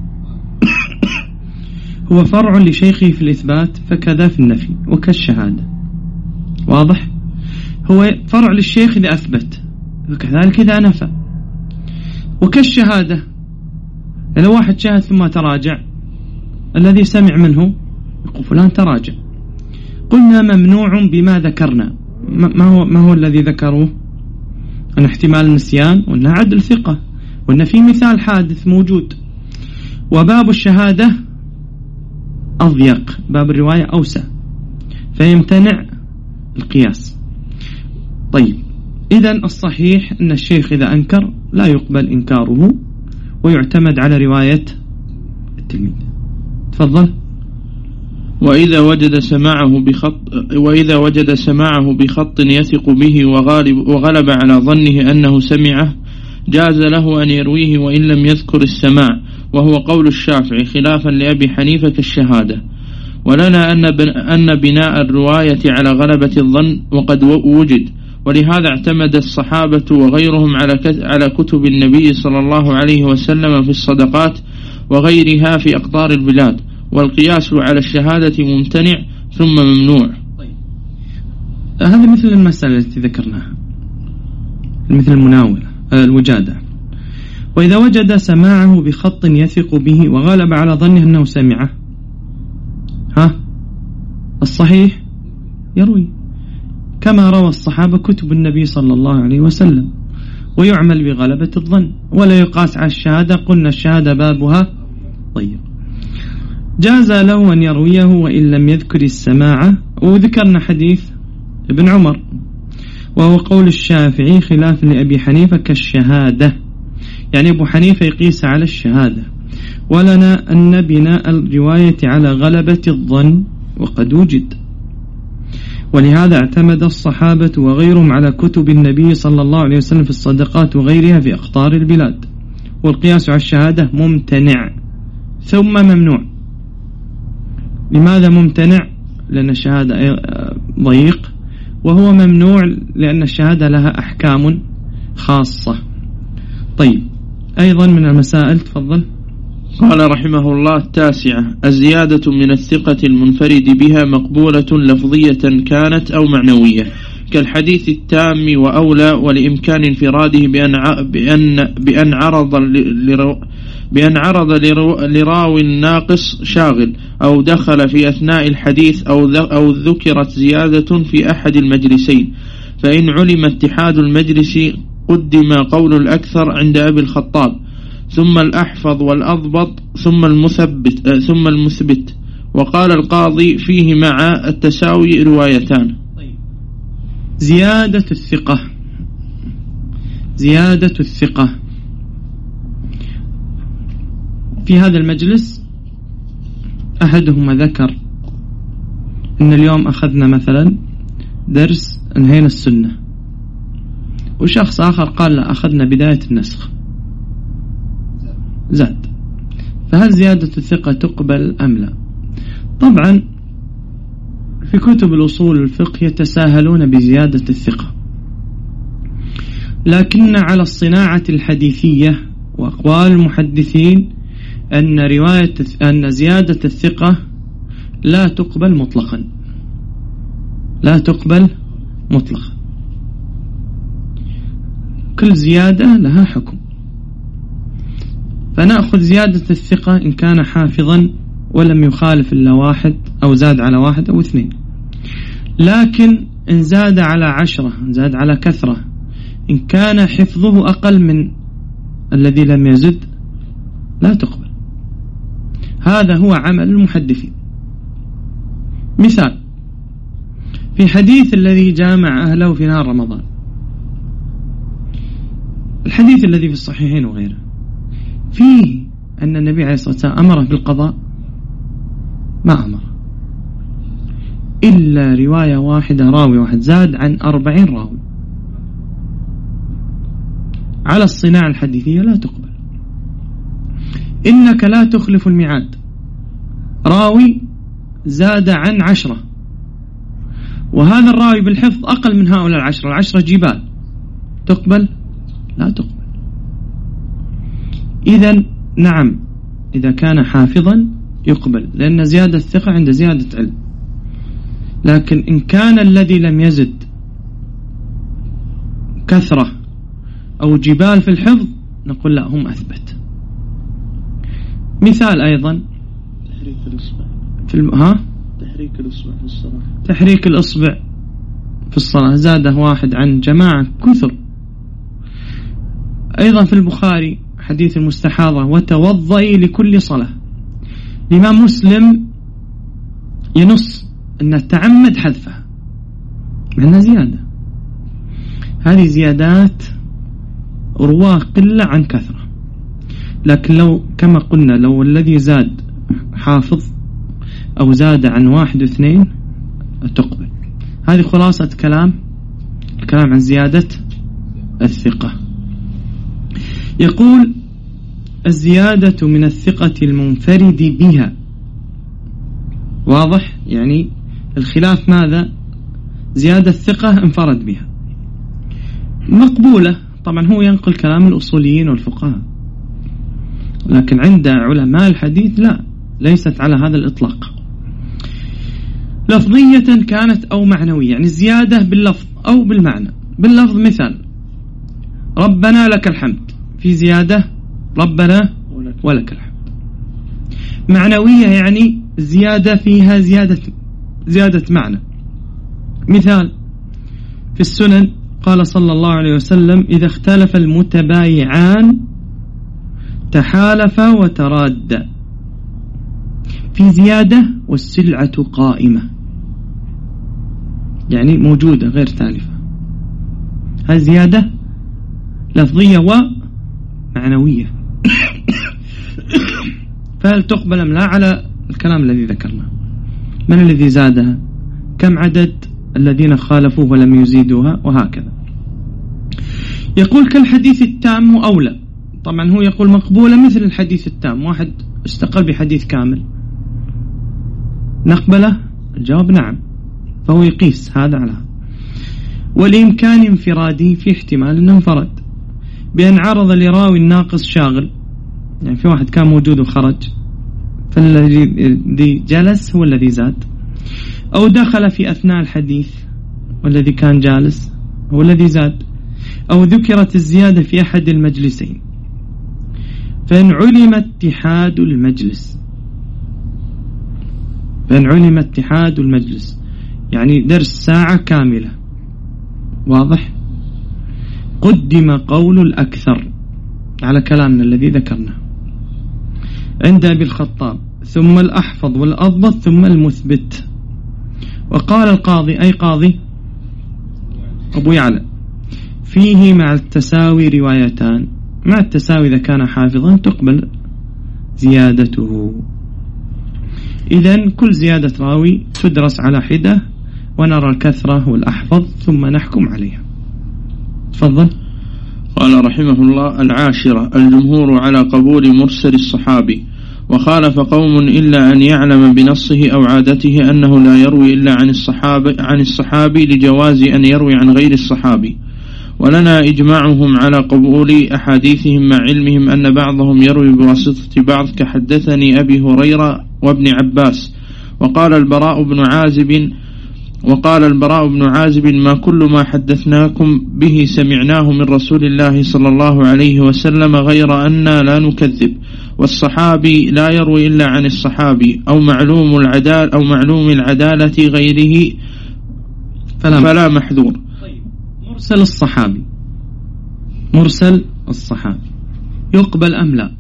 هو فرع لشيخه في الإثبات فكذا في النفي وكالشهادة. واضح؟ هو فرع للشيخ إذا أثبت وكذلك إذا نفى، وكالشهادة لو واحد شاهد ثم تراجع، الذي سمع منه يقول فلان تراجع. قلنا ممنوع بما ذكرنا. ما هو, ما هو الذي ذكروه؟ أن احتمال النسيان، وأن عدل ثقة، وأن في مثال حادث موجود. وباب الشهادة أضيق، باب الرواية أوسع، فيمتنع القياس. طيب، إذن الصحيح أن الشيخ إذا أنكر لا يقبل إنكاره ويعتمد على رواية التلميذ. تفضل. وإذا وجد سماعه بخط وإذا وجد سماعه بخط يثق به وغالب وغلب على ظنه أنه سمعه جاز له أن يرويه وإن لم يذكر السماع، وهو قول الشافعي خلافا لأبي حنيفة كالشهادة. ولنا أن أن بناء الرواية على غلبة الظن وقد وجد، ولهذا اعتمد الصحابة وغيرهم على على كتب النبي صلى الله عليه وسلم في الصدقات وغيرها في أقطار البلاد، والقياس على الشهادة ممتنع ثم ممنوع. طيب. هذا مثل المسألة التي ذكرناها، مثل المناولة الوجادة. وإذا وجد سماعه بخط يثق به وغلب على ظنه أنه سمعه، ها الصحيح يروي كما روى الصحابة كتب النبي صلى الله عليه وسلم، ويعمل بغلبة الظن ولا يقاس على الشهادة. قلنا الشهادة بابها طيب. جاز له أن يرويه وإن لم يذكر السماع، وذكرنا حديث ابن عمر وهو قول الشافعي خلاف لأبي حنيفة كالشهادة، يعني أبو حنيفة يقيس على الشهادة. ولنا أن بناء الرواية على غلبة الظن وقد وجد، ولهذا اعتمد الصحابة وغيرهم على كتب النبي صلى الله عليه وسلم في الصدقات وغيرها في أقطار البلاد، والقياس على الشهادة ممتنع ثم ممنوع. لماذا ممتنع؟ لأن الشهادة ضيق، وهو ممنوع لأن الشهادة لها أحكام خاصة. طيب، أيضا من المسائل. تفضل. قال رحمه الله: التاسعة: الزيادة من الثقة المنفرد بها مقبولة لفظية كانت أو معنوية، كالحديث التام وأولى، ولإمكان انفراده بأن بأن بأن عرض لرو بأن عرض لرو لراو ناقص شاغل، أو دخل في أثناء الحديث، أو أو ذكرت زيادة في أحد المجلسين، فإن علم اتحاد المجلس قدم قول الأكثر عند أبي الخطاب، ثم الأحفظ والأضبط، ثم المثبت ثم المثبت. وقال القاضي: فيه مع التساوي روايتان. زيادة الثقة زيادة الثقة في هذا المجلس أحدهما ذكر إن اليوم أخذنا مثلا درس انهينا السنة، وشخص آخر قال لا أخذنا بداية النسخ، زاد. فهل زيادة الثقة تقبل أم لا؟ طبعا في كتب الأصول الفقه يتساهلون بزيادة الثقة، لكن على الصناعة الحديثية وأقوال المحدثين أن رواية أن زيادة الثقة لا تقبل مطلقا، لا تقبل مطلقا. كل زيادة لها حكم، فنأخذ زيادة الثقة إن كان حافظا ولم يخالف إلا واحد أو زاد على واحد أو اثنين. لكن إن زاد على عشرة، إن زاد على كثرة، إن كان حفظه أقل من الذي لم يزد لا تقبل. هذا هو عمل المحدثين. مثال في حديث الذي جامع أهله في نهار رمضان، الحديث الذي في الصحيحين وغيره، فيه أن النبي عليه الصلاة والسلام أمره بالقضاء؟ ما أمر، إلا رواية واحدة راوي واحد زاد عن أربعين راوي. على الصناعة الحديثية لا تقبل. إنك لا تخلف الميعاد، راوي زاد عن عشرة، وهذا الراوي بالحفظ أقل من هؤلاء العشرة، العشرة جبال، تقبل؟ لا تقبل. إذن نعم، إذا كان حافظا يقبل، لأن زيادة الثقة عند زيادة علم. لكن إن كان الذي لم يزد كثرة أو جبال في الحفظ نقول لا، هم أثبت. مثال أيضا تحريك الإصبع في الم... ها؟ تحريك الإصبع في الصلاة تحريك الإصبع في الصلاة زاده واحد عن جماعة كثر. أيضا في البخاري حديث المستحاضة وتوضئي لكل صلاة. الإمام مسلم ينص أن تعمد حذفها مع أنها زيادة. هذه زيادات رواه قلة عن كثرة، لكن لو كما قلنا لو الذي زاد حافظ أو زاد عن واحد واثنين تقبل. هذه خلاصة كلام الكلام عن زيادة الثقة. يقول الزيادة من الثقة المنفرد بها. واضح؟ يعني الخلاف ماذا؟ زيادة الثقة انفرد بها مقبولة. طبعا هو ينقل كلام الأصوليين والفقهاء، لكن عند علماء الحديث لا، ليست على هذا الإطلاق، لفظية كانت أو معنوية، يعني زيادة باللفظ أو بالمعنى. باللفظ مثال ربنا لك الحمد، في زيادة ربنا ولك الحمد. معنوية يعني زيادة فيها زيادة زيادة معنى. مثال في السنن قال صلى الله عليه وسلم إذا اختلف المتبايعان تحالفا وترادا، في زيادة والسلعة قائمة، يعني موجودة غير تالفة. هذه زيادة لفظية ومعنوية. فهل تقبل أم لا على الكلام الذي ذكرناه؟ من الذي زادها؟ كم عدد الذين خالفوه ولم يزيدوها؟ وهكذا. يقول كالحديث التام أولى. طبعا هو يقول مقبولة مثل الحديث التام، واحد استقل بحديث كامل نقبله؟ الجواب نعم، فهو يقيس هذا على هذا. والإمكان انفراده، في احتمال أنه انفرد بأن عرض لراوي الناقص شاغل، يعني في واحد كان موجود وخرج فالذي جلس هو الذي زاد، أو دخل في أثناء الحديث والذي كان جالس هو الذي زاد، أو ذكرت الزيادة في أحد المجلسين. فإن علم اتحاد المجلس فإن علم اتحاد المجلس يعني درس ساعة كاملة، واضح؟ قدم قول الأكثر على كلامنا الذي ذكرناه عند أبي الخطاب، ثم الأحفظ والأضبط ثم المثبت. وقال القاضي، أي قاضي أبو يعلى، فيه مع التساوي روايتان. مع التساوي إذا كان حافظا تقبل زيادته. إذن كل زيادة راوي تدرس على حدة ونرى الكثرة والأحفظ ثم نحكم عليها. تفضل. قال رحمه الله: العاشرة الجمهور على قبول مرسل الصحابي، وخالف قوم إلا أن يعلم بنصه أو عادته أنه لا يروي إلا عن الصحابي, عن الصحابي لجواز أن يروي عن غير الصحابي. ولنا إجماعهم على قبول أحاديثهم مع علمهم أن بعضهم يروي بواسطة بعض، كحدثني أبي هريرة وابن عباس. وقال البراء بن عازب وقال البراء بن عازب ما كل ما حدثناكم به سمعناه من رسول الله صلى الله عليه وسلم غير أننا لا نكذب. والصحابي لا يروي إلا عن الصحابي أو معلوم العدالة أو معلوم العدالة غيره فلا, فلا محذور. طيب. مرسل الصحابي مرسل الصحابي يقبل أم لا؟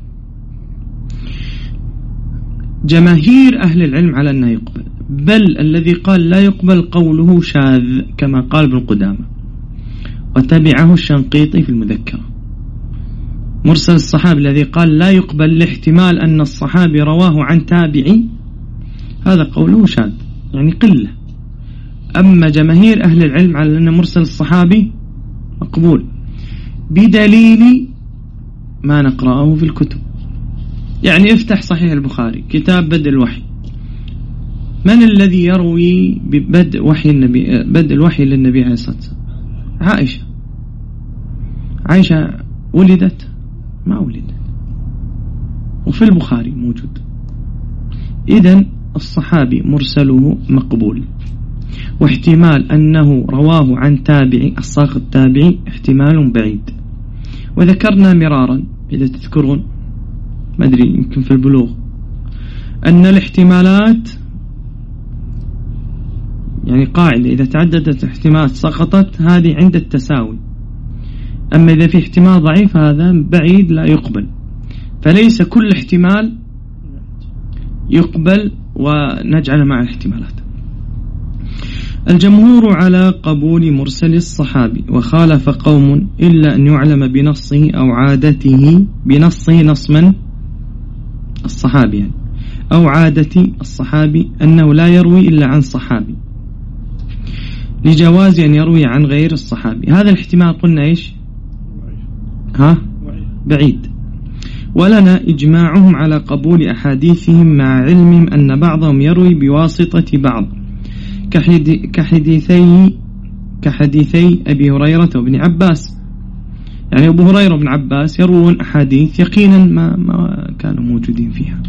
جماهير أهل العلم على أنه يقبل، بل الذي قال لا يقبل قوله شاذ كما قال ابن قدامة، وتبعه الشنقيطي في المذكرة. مرسل الصحابي الذي قال لا يقبل لاحتمال أن الصحابي رواه عن تابعي، هذا قوله شاذ يعني قلة. أما جماهير أهل العلم على أن مرسل الصحابي مقبول بدليل ما نقرأه في الكتب. يعني افتح صحيح البخاري كتاب بدء الوحي، من الذي يروي ببدء وحي النبي بدء الوحي للنبي عليه الصلاة والسلام؟ عائشة. عائشة ولدت؟ ما ولدت، وفي البخاري موجود. إذن الصحابي مرسله مقبول، واحتمال أنه رواه عن تابعي الساقط التابعي احتمال بعيد. وذكرنا مرارا إذا تذكرون، ما أدري يمكن في البلوغ، أن الاحتمالات يعني قاعدة إذا تعددت احتمالات سقطت، هذه عند التساوي. أما إذا في احتمال ضعيف هذا بعيد لا يقبل، فليس كل احتمال يقبل ونجعل مع الاحتمالات. الجمهور على قبول مرسل الصحابي، وخالف قوم إلا أن يعلم بنصه أو عادته، بنصه نص من الصحابي يعني، أو عادة الصحابي أنه لا يروي إلا عن صحابي، لجواز أن يروي عن غير الصحابي. هذا الاحتمال قلنا إيش؟ ها؟ بعيد. ولنا إجماعهم على قبول أحاديثهم مع علمهم أن بعضهم يروي بواسطة بعض، كحديثي كحديثي أبي هريرة وابن عباس. يعني أبو هريرة وابن عباس يروون أحاديث يقينا ما, ما كانوا موجودين فيها.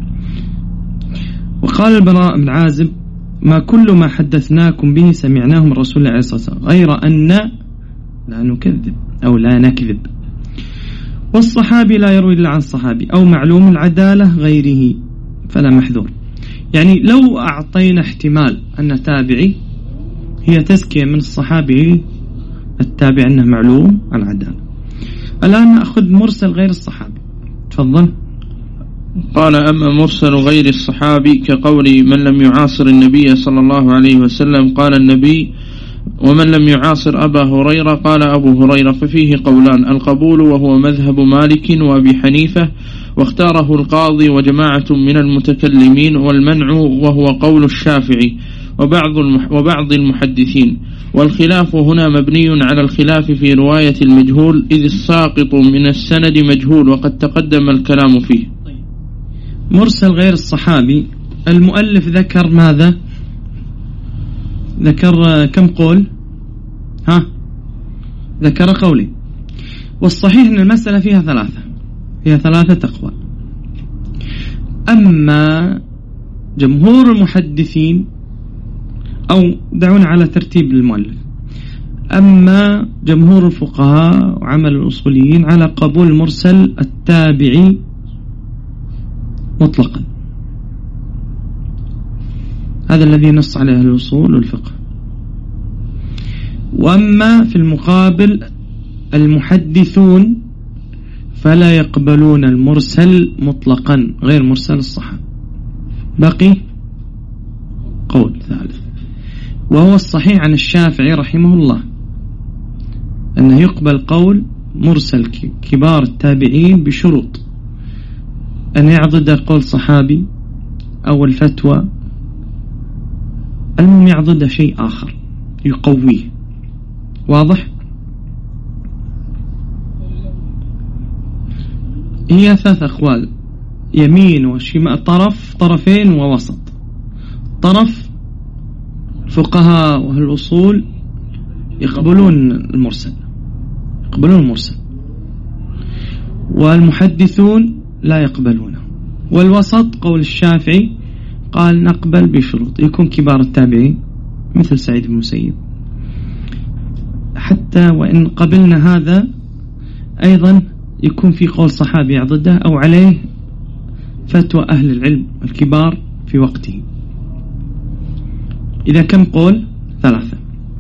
وقال البراء بن عازب: ما كل ما حدثناكم به سمعناه من رسول الله عليه الصلاة والسلام، غير أن لا نكذب أو لا نكذب. والصحابي لا يروي إلا عن صحابي أو معلوم العدالة غيره فلا محذور. يعني لو أعطينا احتمال أن تابعي، هي تزكية من الصحابي التابع أنه معلوم العدالة. الآن نأخذ مرسل غير الصحابي. تفضل. قال: أما مرسل غير الصحابي كقول من لم يعاصر النبي صلى الله عليه وسلم قال النبي، ومن لم يعاصر أبا هريرة قال أبو هريرة، ففيه قولان: القبول وهو مذهب مالك وأبي حنيفة واختاره القاضي وجماعة من المتكلمين، والمنع وهو قول الشافعي وبعض وبعض المحدثين. والخلاف هنا مبني على الخلاف في رواية المجهول، إذ الساقط من السند مجهول وقد تقدم الكلام فيه. مرسل غير الصحابي، المؤلف ذكر ماذا؟ ذكر كم قول؟ ها؟ ذكر قولي. والصحيح أن المسألة فيها ثلاثة فيها ثلاثة أقوال. أما جمهور المحدثين، أو دعونا على ترتيب المؤلف، أما جمهور الفقهاء وعمل الأصوليين على قبول المرسل التابعي مطلقا، هذا الذي نص عليه الأصول والفقه. وأما في المقابل المحدثون فلا يقبلون المرسل مطلقا غير مرسل الصحابة. بقي قول ثالث، وهو الصحيح عن الشافعي رحمه الله أنه يقبل قول مرسل كبار التابعين بشروط: أن يعضد قول صحابي أو الفتوى، المهم يعضد شيء آخر يقويه. واضح؟ هي ثلاث أقوال: يمين وشمال، طرف طرفين ووسط. طرف الفقهاء وأهل الأصول يقبلون المرسل يقبلون المرسل والمحدثون لا يقبلونه. والوسط قول الشافعي، قال نقبل بشروط: يكون كبار التابعين مثل سعيد بن المسيب، حتى وإن قبلنا هذا أيضا يكون في قول صحابي ضده أو عليه فتوى أهل العلم الكبار في وقته. إذا كم قول؟ ثلاثة.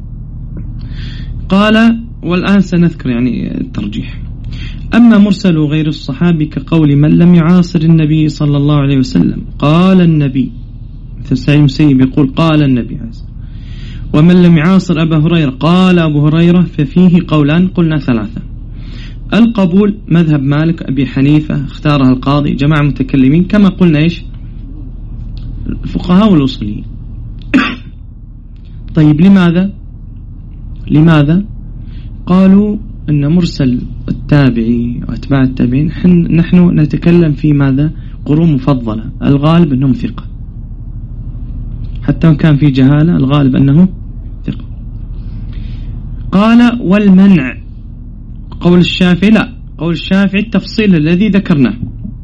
قال: والآن سنذكر يعني الترجيح. أما مرسل غير الصحابي كقول من لم يعاصر النبي صلى الله عليه وسلم قال النبي، مثل سعيد المسيب يقول قال النبي عز، ومن لم يعاصر أبا هريرة قال أبو هريرة، ففيه قولان قلنا ثلاثة. القبول مذهب مالك أبي حنيفة اختارها القاضي جماعة متكلمين، كما قلنا إيش الفقهاء والأصوليين. طيب لماذا لماذا قالوا أن مرسل التابعي وأتباع التابعين نحن نتكلم في ماذا؟ قرون مفضلة، الغالب أنهم ثقة، حتى وإن كان في جهالة الغالب أنه ثقة. قال: والمنع قول الشافعي، لا، قول الشافعي التفصيل الذي ذكرناه.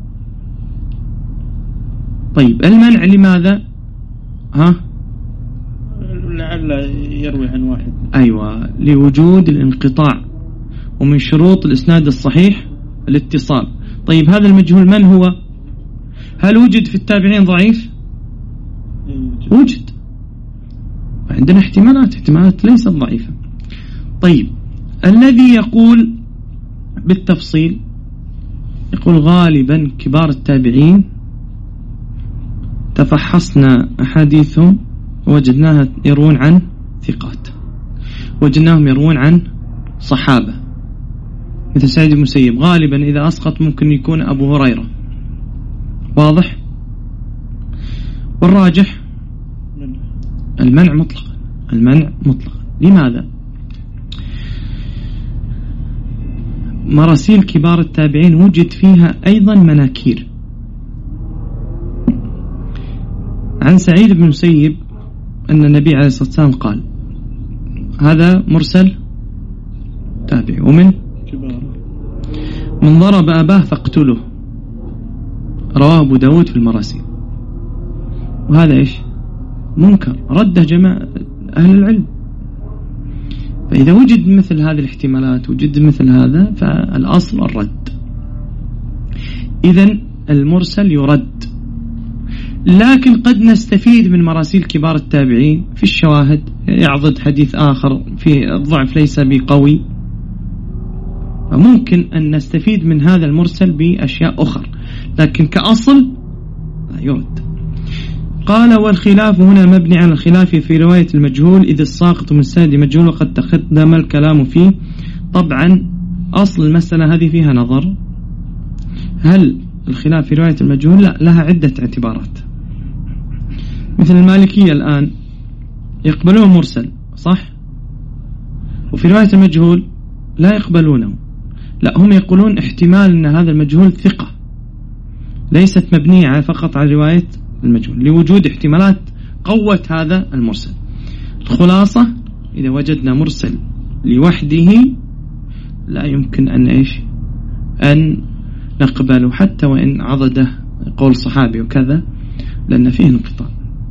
طيب المنع لماذا؟ ها؟ لعل يروي عن واحد. أيوة، لوجود الانقطاع، ومن شروط الإسناد الصحيح الاتصال. طيب هذا المجهول من هو؟ هل وجد في التابعين ضعيف؟ وجد. عندنا احتمالات احتمالات ليست ضعيفة. طيب الذي يقول بالتفصيل يقول غالبا كبار التابعين تفحصنا أحاديثهم وجدناها يروون عن ثقات، وجدناهم يروون عن صحابة مثل سعيد بن المسيب، غالبا إذا أسقط ممكن يكون أبو هريرة. واضح؟ والراجح المنع مطلقا، المنع مطلقا. لماذا؟ مراسيل كبار التابعين وجد فيها أيضا مناكير. عن سعيد بن المسيب أن النبي عليه الصلاة والسلام قال، هذا مرسل تابعي، ومن من ضرب أباه فاقتله، رواه أبو داود في المراسيل. وهذا إيش؟ منكر، رده جماعة أهل العلم. فإذا وجد مثل هذه الاحتمالات، وجد مثل هذا، فالأصل الرد. إذن المرسل يرد، لكن قد نستفيد من مراسيل كبار التابعين في الشواهد، يعضد حديث آخر في الضعف ليس بقوي، ممكن أن نستفيد من هذا المرسل بأشياء أخرى، لكن كأصل يرد. قال والخلاف هنا مبني على الخلاف في رواية المجهول، إذ الساقط من السند مجهول وقد تقدم الكلام فيه. طبعا أصل المسألة هذه فيها نظر، هل الخلاف في رواية المجهول؟ لا، لها عدة اعتبارات. مثل المالكية الآن يقبلون مرسل صح، وفي رواية المجهول لا يقبلونه، لا، هم يقولون احتمال أن هذا المجهول ثقة ليست مبنية فقط على رواية المجهول، لوجود احتمالات قوت هذا المرسل. الخلاصة إذا وجدنا مرسل لوحده لا يمكن أن إيش أن نقبله، حتى وإن عضده قول صحابي وكذا، لأن فيه انقطاع.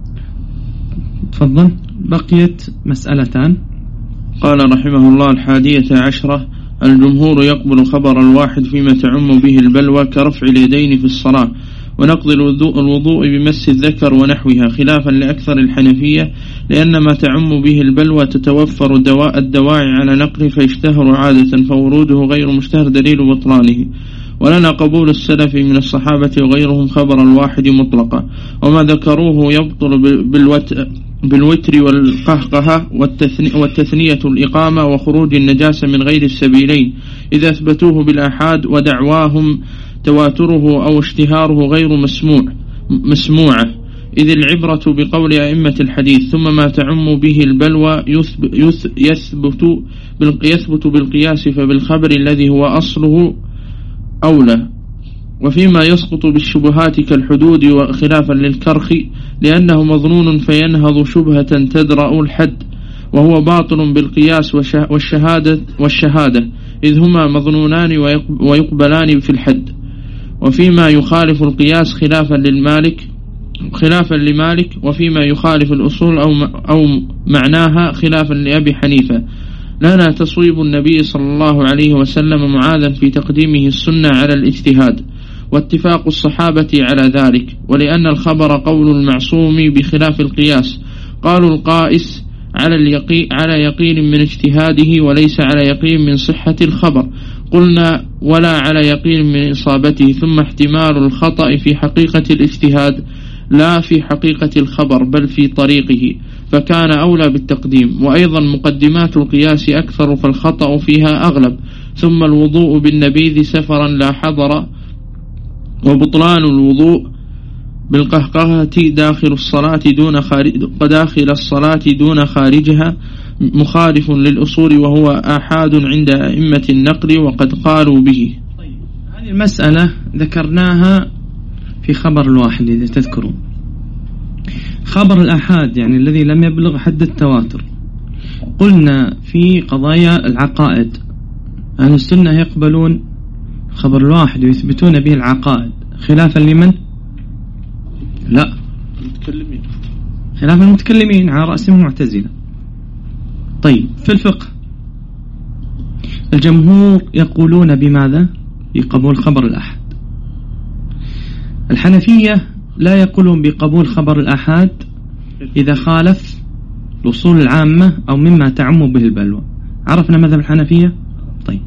تفضل، بقيت مسألتان. قال رحمه الله الحادية عشرة: الجمهور يقبل خبر الواحد فيما تعم به البلوى كرفع اليدين في الصلاة ونقض الوضوء بمس الذكر ونحوها، خلافا لأكثر الحنفية، لأن ما تعم به البلوى تتوفر دواء الدواعي على نقله فيشتهر عادة، فوروده غير مشتهر دليل بطلانه. ولنا قبول السلف من الصحابة وغيرهم خبر الواحد مطلقا، وما ذكروه يبطل بالوتر والقهقهة والتثنية الإقامة وخروج النجاسة من غير السبيلين إذا أثبتوه بالآحاد، ودعواهم تواتره أو اشتهاره غير مسموع مسموعة، إذ العبرة بقول أئمة الحديث. ثم ما تعم به البلوى يثبت يثبت بالقياس، فبالخبر الذي هو أصله أولى. وفيما يسقط بالشبهات كالحدود وخلافا للكرخ، لأنه مظنون فينهض شبهة تدرأ الحد، وهو باطل بالقياس والشهادة, والشهادة إذ هما مظنونان ويقبلان في الحد. وفيما يخالف القياس خلافا للمالك خلافا لمالك وفيما يخالف الأصول أو أو معناها خلافا لأبي حنيفة. لنا تصويب النبي صلى الله عليه وسلم معاذا في تقديمه السنة على الاجتهاد، واتفاق الصحابة على ذلك. ولأن الخبر قول المعصوم بخلاف القياس، قالوا القائس على اليقين على يقين من اجتهاده وليس على يقين من صحة الخبر، قلنا ولا على يقين من إصابته. ثم احتمال الخطأ في حقيقة الاجتهاد لا في حقيقة الخبر بل في طريقه، فكان أولى بالتقديم. وأيضا مقدمات القياس أكثر فالخطأ فيها أغلب. ثم الوضوء بالنبيذ سفرا لا حضر، وبطلان الوضوء بالقهقهة داخل الصلاة دون خارج داخل الصلاة دون خارجها مخالف للأصول، وهو آحاد عند أئمة النقل وقد قالوا به. طيب، هذه المسألة ذكرناها في خبر الواحد إذا تذكرون. خبر الآحاد يعني الذي لم يبلغ حد التواتر، قلنا في قضايا العقائد أهل السنة يقبلون خبر الواحد ويثبتون به العقائد، خلافا لمن؟ لا، المتكلمين، خلاف المتكلمين على رأسهم معتزلة. طيب، في الفقه الجمهور يقولون بماذا؟ بقبول خبر الأحد. الحنفية لا يقولون بقبول خبر الأحد إذا خالف الأصول العامة أو مما تعم به البلوى. عرفنا مذهب الحنفية. طيب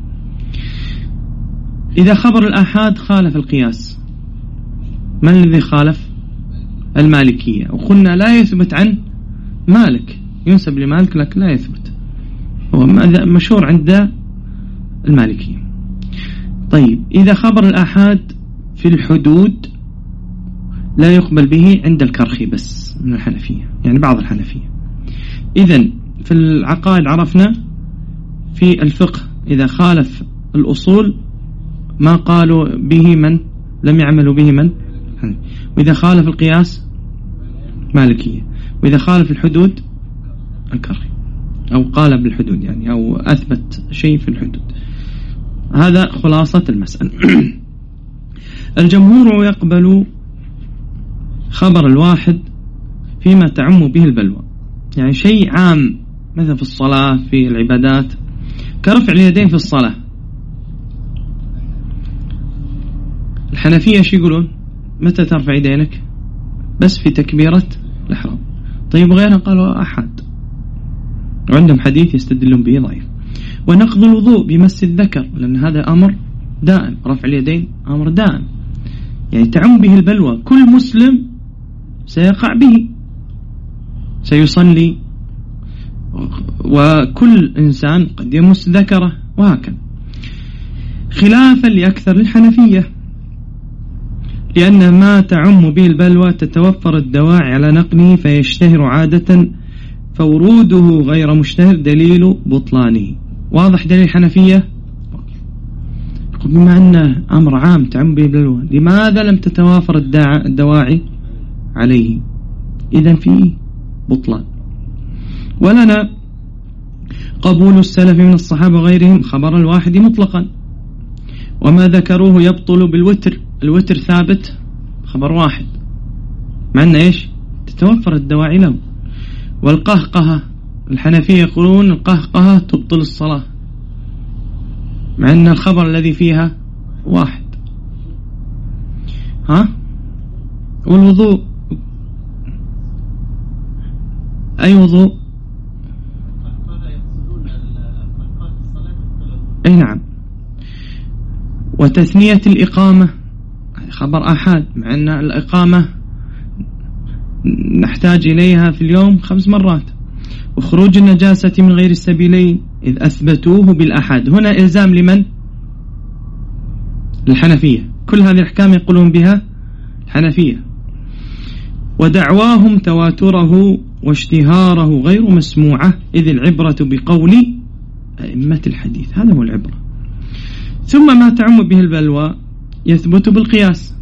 إذا خبر الآحاد خالف القياس، من الذي خالف؟ المالكية. وقلنا لا يثبت عن مالك، ينسب لمالك لكن لا يثبت، هو مشهور عند المالكية. طيب إذا خبر الآحاد في الحدود لا يقبل به عند الكرخي بس من الحنفية، يعني بعض الحنفية. إذن في العقائد عرفنا، في الفقه إذا خالف الأصول ما قالوا به من لم يعملوا به من، وإذا خالف القياس مالكية، وإذا خالف الحدود الكرخي، أو قال بالحدود يعني، أو أثبت شيء في الحدود. هذا خلاصة المسألة. الجمهور يقبل خبر الواحد فيما تعم به البلوى، يعني شيء عام مثل في الصلاة، في العبادات، كرفع اليدين في الصلاة. الحنفية شو يقولون؟ متى ترفع يدينك؟ بس في تكبيرة الإحرام. طيب غيرها قالوا أحد، وعندهم حديث يستدلون به ضعيف. ونقض الوضوء بمس الذكر، لأن هذا أمر دائم، رفع اليدين أمر دائم، يعني تعم به البلوى، كل مسلم سيقع به، سيصلي، وكل إنسان قد يمس ذكره، وهكذا. خلافا لأكثر الحنفية، لأن ما تعم به البلوى تتوفر الدواعي على نقله فيشتهر عادة، فوروده غير مشتهر دليل بطلانه. واضح دليل الحنفية؟ بما أنه أمر عام تعم به البلوى، لماذا لم تتوافر الدواعي عليه؟ إذن فيه بطلان. ولنا قبول السلف من الصحابة وغيرهم خبر الواحد مطلقا، وما ذكروه يبطل بالوتر، الوتر ثابت خبر واحد، مع أن إيش تتوفر الدواعي له. والقهقهة الحنفية يقولون القهقهة تبطل الصلاة، مع أن الخبر الذي فيها واحد. ها؟ والوضوء أي وضوء؟ أي نعم. وتثنية الإقامة خبر أحد، مع أن الإقامة نحتاج إليها في اليوم خمس مرات. وخروج النجاسة من غير السبيلين إذ أثبتوه بالأحد، هنا إلزام لمن؟ الحنفية. كل هذه الأحكام يقولون بها الحنفية. ودعواهم تواتره واشتهاره غير مسموعة، إذ العبرة بقول أئمة الحديث، هذا هو العبرة. ثم ما تعم به البلوى يثبت بالقياس،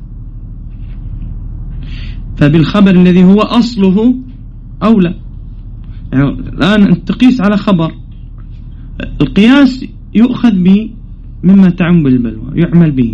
فبالخبر الذي هو أصله أولى. يعني الآن تقيس على خبر، القياس يؤخذ به مما تعم بالبلوى يعمل به،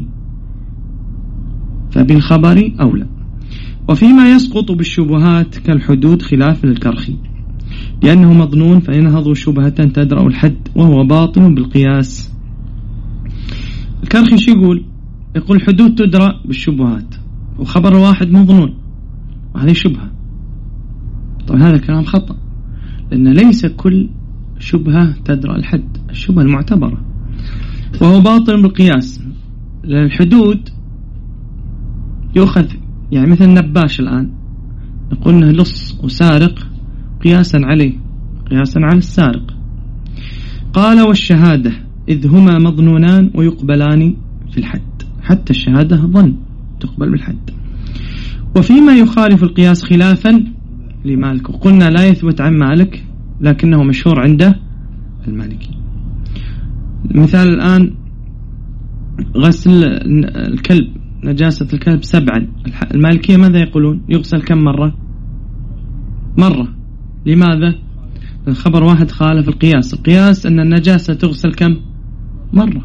فبالخبر أولى. وفيما يسقط بالشبهات كالحدود خلاف الكرخي، لأنه مظنون فينهض شبهة تدرأ الحد وهو باطل بالقياس. الكرخي شو يقول؟ يقول الحدود تدرأ بالشبهات، وخبر واحد مظنون، وهذه شبهة. طيب هذا كلام خطأ، لأن ليس كل شبهة تدرأ الحد، الشبهة المعتبرة، وهو باطل بالقياس. لأن الحدود يؤخذ، يعني مثل النباش الآن نقول أنه لص وسارق قياسا عليه، قياسا على السارق. قال والشهادة إذ هما مظنونان ويقبلان في الحد، حتى الشهادة ظن تقبل بالحد. وفيما يخالف القياس خلافا لمالك، وقلنا لا يثبت عن مالك لكنه مشهور عنده المالكي. مثال الآن غسل الكلب، نجاسة الكلب سبعا، المالكية ماذا يقولون؟ يغسل كم مرة؟ مرة. لماذا؟ الخبر واحد خالف القياس، القياس أن النجاسة تغسل كم مرة،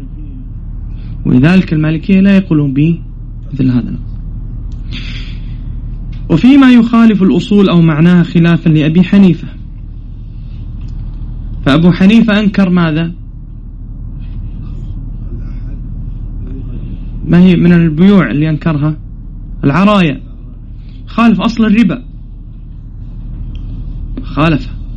ولذلك المالكية لا يقولون به مثل هذا. وفيما يخالف الأصول أو معناها خلافا لأبي حنيفة، فأبو حنيفة أنكر ماذا؟ ما هي من البيوع اللي أنكرها؟ العراية، خالف أصل الربا، خالفها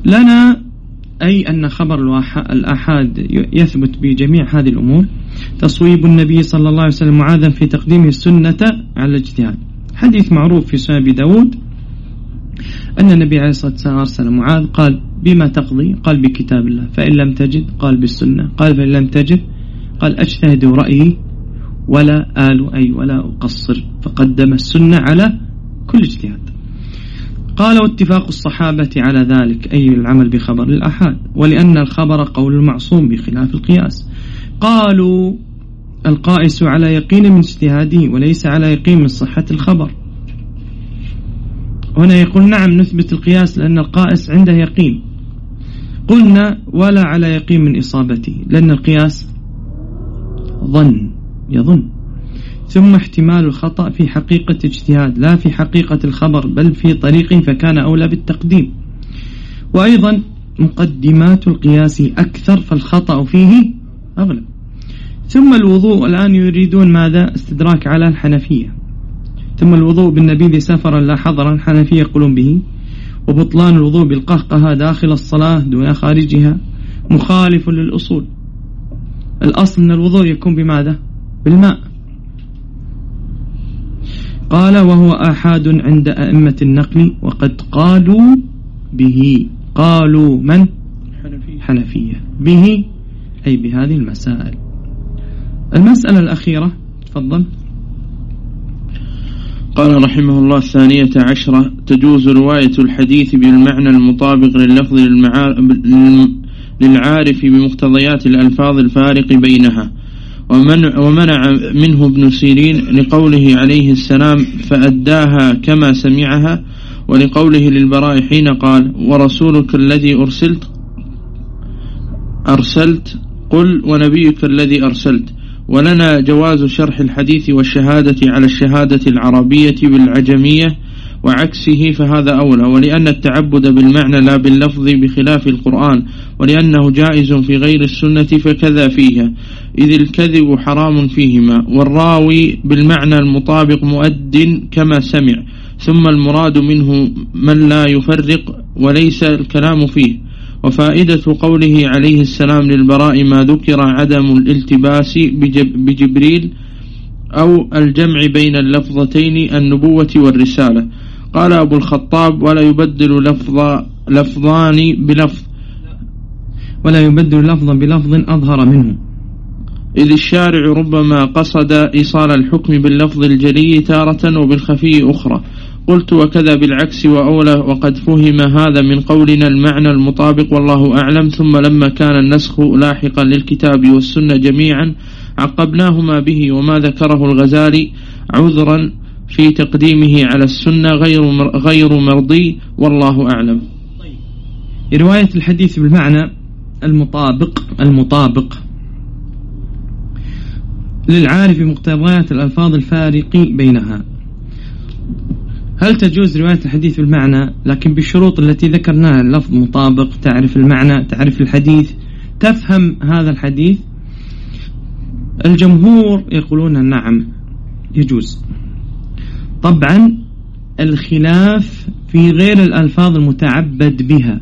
لنا أي أن خبر الآحاد يثبت بجميع هذه الأمور. تصويب النبي صلى الله عليه وسلم معاذا في تقديمه السنة على الاجتهاد. حديث معروف في سنن أبي داود أن النبي عليه الصلاة والسلام أرسل معاذ قال بما تقضي؟ قال بكتاب الله. فإن لم تجد قال بالسنة. قال فإن لم تجد قال أجتهد رأيي ولا آل أي ولا أقصر. فقدم السنة على كل اجتهاد. قال واتفاق الصحابة على ذلك أي العمل بخبر الآحاد، ولأن الخبر قول المعصوم بخلاف القياس. قالوا القائس على يقين من اجتهاده وليس على يقين من صحة الخبر. هنا يقول نعم نثبت القياس لأن القائس عنده يقين. قلنا ولا على يقين من إصابته لأن القياس ظن يظن. ثم احتمال الخطأ في حقيقة اجتهاد لا في حقيقة الخبر بل في طريقه فكان أولى بالتقديم. وأيضا مقدمات القياس أكثر فالخطأ فيه أغلب. ثم الوضوء الآن يريدون ماذا؟ استدراك على الحنفية. ثم الوضوء بالنبيذ سفرا لا حضرا الحنفية يقولون به. وبطلان الوضوء بالقهقه داخل الصلاة دون خارجها مخالف للأصول. الأصل أن الوضوء يكون بماذا؟ بالماء. قال وهو آحاد عند أئمة النقل وقد قالوا به. قالوا من؟ حنفية. حنفية به أي بهذه المسائل. المسألة الأخيرة تفضل. قال رحمه الله الثانية عشرة تجوز رواية الحديث بالمعنى المطابق لللفظ للعارف بمقتضيات الألفاظ الفارق بينها. ومنع منه ابن سيرين لقوله عليه السلام فأداها كما سمعها، ولقوله للبراء حين قال ورسولك الذي أرسلت أرسلت قل ونبيك الذي أرسلت. ولنا جواز شرح الحديث والشهادة على الشهادة العربية بالعجمية وعكسه فهذا أولى. ولأن التعبد بالمعنى لا باللفظ بخلاف القرآن، ولأنه جائز في غير السنة فكذا فيها، إذ الكذب حرام فيهما. والراوي بالمعنى المطابق مؤد كما سمع. ثم المراد منه من لا يفرق وليس الكلام فيه. وفائدة قوله عليه السلام للبراء ما ذكر عدم الالتباس بجبريل أو الجمع بين اللفظتين النبوة والرسالة. قال أبو الخطاب ولا يبدل لفظ لفظان بلفظ ولا يبدل لفظا بلفظ أظهر منه، إذ الشارع ربما قصد إيصال الحكم باللفظ الجلي تارة وبالخفي أخرى. قلت وكذا بالعكس وأولى، وقد فهم هذا من قولنا المعنى المطابق والله أعلم. ثم لما كان النسخ لاحقا للكتاب والسنة جميعا عقبناهما به، وما ذكره الغزالي عذرا في تقديمه على السنة غير غير مرضي والله أعلم. رواية الحديث بالمعنى المطابق المطابق للعارف بمقتضيات الألفاظ الفارق بينها. هل تجوز رواية الحديث بالمعنى لكن بالشروط التي ذكرناها؟ اللفظ مطابق، تعرف المعنى، تعرف الحديث، تفهم هذا الحديث. الجمهور يقولون نعم يجوز. طبعا الخلاف في غير الألفاظ المتعبد بها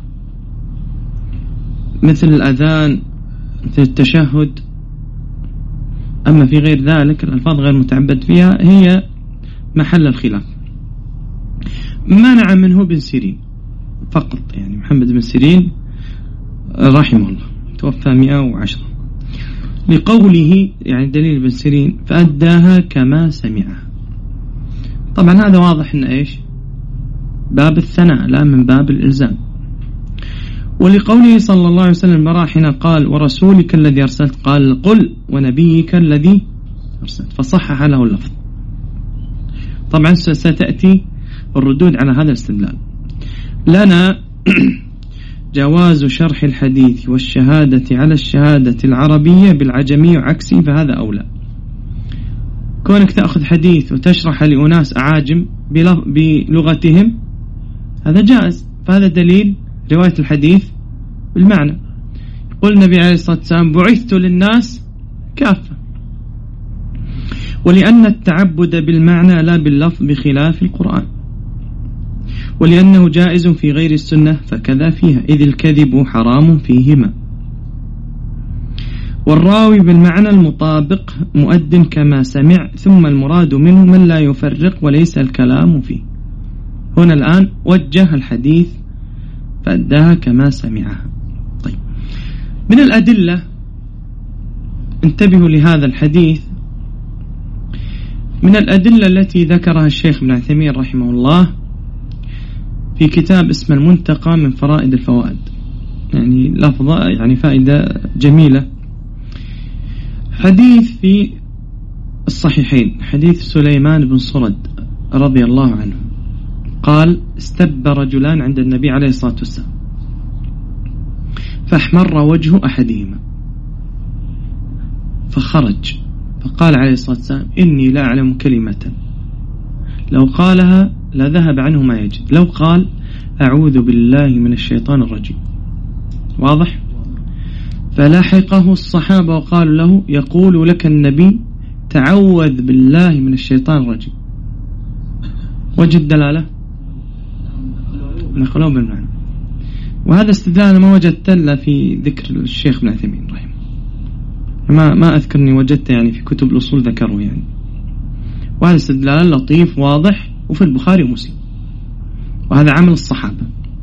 مثل الأذان مثل التشهد. أما في غير ذلك الألفاظ غير متعبد فيها هي محل الخلاف. منع منه ابن سيرين فقط، يعني محمد بن سيرين رحمه الله توفى مئة وعشرة، لقوله يعني دليل ابن سيرين فأداها كما سمعها. طبعا هذا واضح إن إيش باب الثناء لا من باب الإلزام. ولقوله صلى الله عليه وسلم براحنا قال ورسولك الذي أرسلت قال قل ونبيك الذي أرسلت، فصحح له اللفظ. طبعا ستأتي الردود على هذا الاستدلال. لنا جواز شرح الحديث والشهادة على الشهادة العربية بالعجمية وعكسه فهذا أولى. كونك تأخذ حديث وتشرح لأناس أعاجم بلغتهم هذا جائز، فهذا دليل رواية الحديث بالمعنى. يقول النبي عليه الصلاة والسلام بعثت للناس كافة. ولأن التعبد بالمعنى لا باللفظ بخلاف القرآن. ولأنه جائز في غير السنة فكذا فيها، إذ الكذب حرام فيهما. والراوي بالمعنى المطابق مؤد كما سمع، ثم المراد منه من لا يفرق وليس الكلام فيه. هنا الآن وجه الحديث فأداها كما سمعها. طيب، من الأدلة انتبهوا لهذا الحديث، من الأدلة التي ذكرها الشيخ ابن عثيمين رحمه الله في كتاب اسمه المنتقى من فرائد الفوائد، يعني لفظة يعني فائدة جميلة. حديث في الصحيحين، حديث سليمان بن صرد رضي الله عنه قال: استب رجلان عند النبي عليه الصلاة والسلام فاحمر وجه أحدهما فخرج، فقال عليه الصلاة والسلام: إني لا أعلم كلمة لو قالها لذهب عنه ما يجد، لو قال أعوذ بالله من الشيطان الرجيم. واضح؟ فلاحقه الصحابة وقالوا له: يقول لك النبي تعوذ بالله من الشيطان الرجيم. وجد الدلالة؟ نقلوا بالمعنى. وهذا استدلال ما وجدت إلا في ذكر الشيخ ابن عثيمين رحمه، ما ما أذكرني وجدت يعني في كتب الأصول ذكروا يعني. وهذا استدلال لطيف واضح وفي البخاري ومسلم، وهذا عمل الصحابة.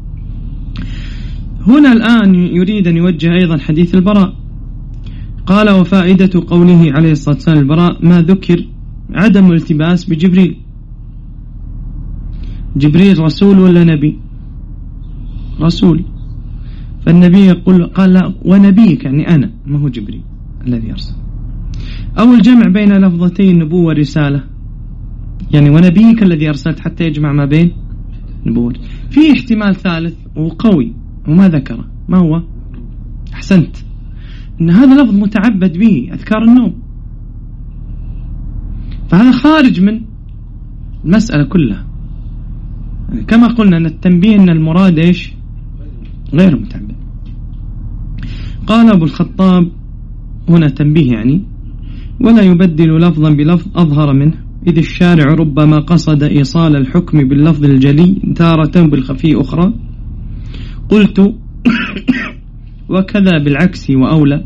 هنا الآن يريد أن يوجه أيضا حديث البراء. قال: وفائدة قوله عليه الصلاة والسلام البراء ما ذكر عدم الالتباس بجبريل. جبريل رسول ولا نبي؟ رسول. فالنبي يقول قال: لا ونبيك، يعني أنا، ما هو جبريل الذي يرسل. أو الجمع بين لفظتي النبوة والرسالة، يعني ونبيك الذي أرسلت، حتى يجمع ما بين نبوة. في احتمال ثالث وقوي وما ذكره، ما هو؟ أحسنت، إن هذا لفظ متعبد به أذكار النوم، فهذا خارج من المسألة كلها. يعني كما قلنا أن التنبيه أن المراد إيش؟ غير متعبد. قال أبو الخطاب هنا تنبيه يعني: ولا يبدل لفظا بلفظ أظهر منه، إذ الشارع ربما قصد إيصال الحكم باللفظ الجلي تارة بالخفي أخرى. قلت: وكذا بالعكس وأولى،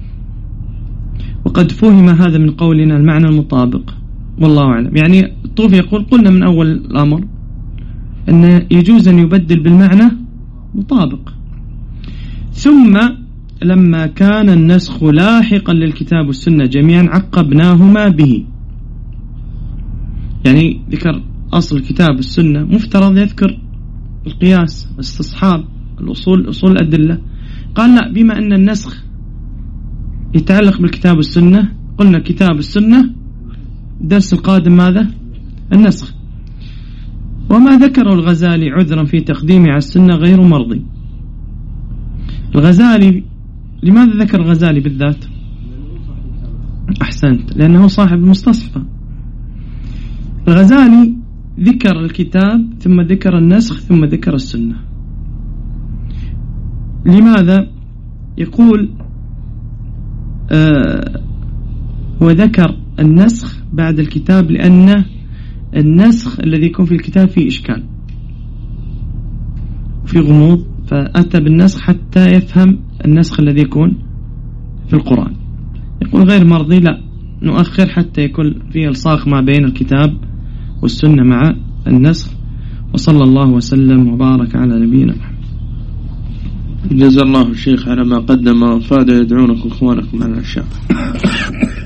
وقد فهم هذا من قولنا المعنى المطابق والله أعلم. يعني الطوفي يقول: قلنا من أول الأمر أن يجوز أن يبدل بالمعنى مطابق، ثم لما كان النسخ لاحقا للكتاب والسنة جميعا عقبناهما به. يعني ذكر أصل الكتاب والسنة، مفترض يذكر القياس والاستصحاب الأصول، أصول الأدلة. قال: لا، بما أن النسخ يتعلق بالكتاب والسنة، قلنا كتاب السنة الدرس القادم ماذا؟ النسخ. وما ذكره الغزالي عذرا في تقديمه على السنة غير مرضي. الغزالي، لماذا ذكر الغزالي بالذات؟ أحسنت، لأنه صاحب المستصفى. الغزالي ذكر الكتاب ثم ذكر النسخ ثم ذكر السنة. لماذا؟ يقول آه وذكر النسخ بعد الكتاب لأن النسخ الذي يكون في الكتاب فيه إشكال، في غموض، فأتى بالنسخ حتى يفهم النسخ الذي يكون في القرآن. يقول غير مرضي، لا، نؤخر حتى يكون فيه الصاق ما بين الكتاب والسنة مع النسخ. وصلى الله وسلم وبارك على نبينا محمد. جزا الله الشيخ على ما قدم وفاد. يدعونكم إخوانكم على الشاق.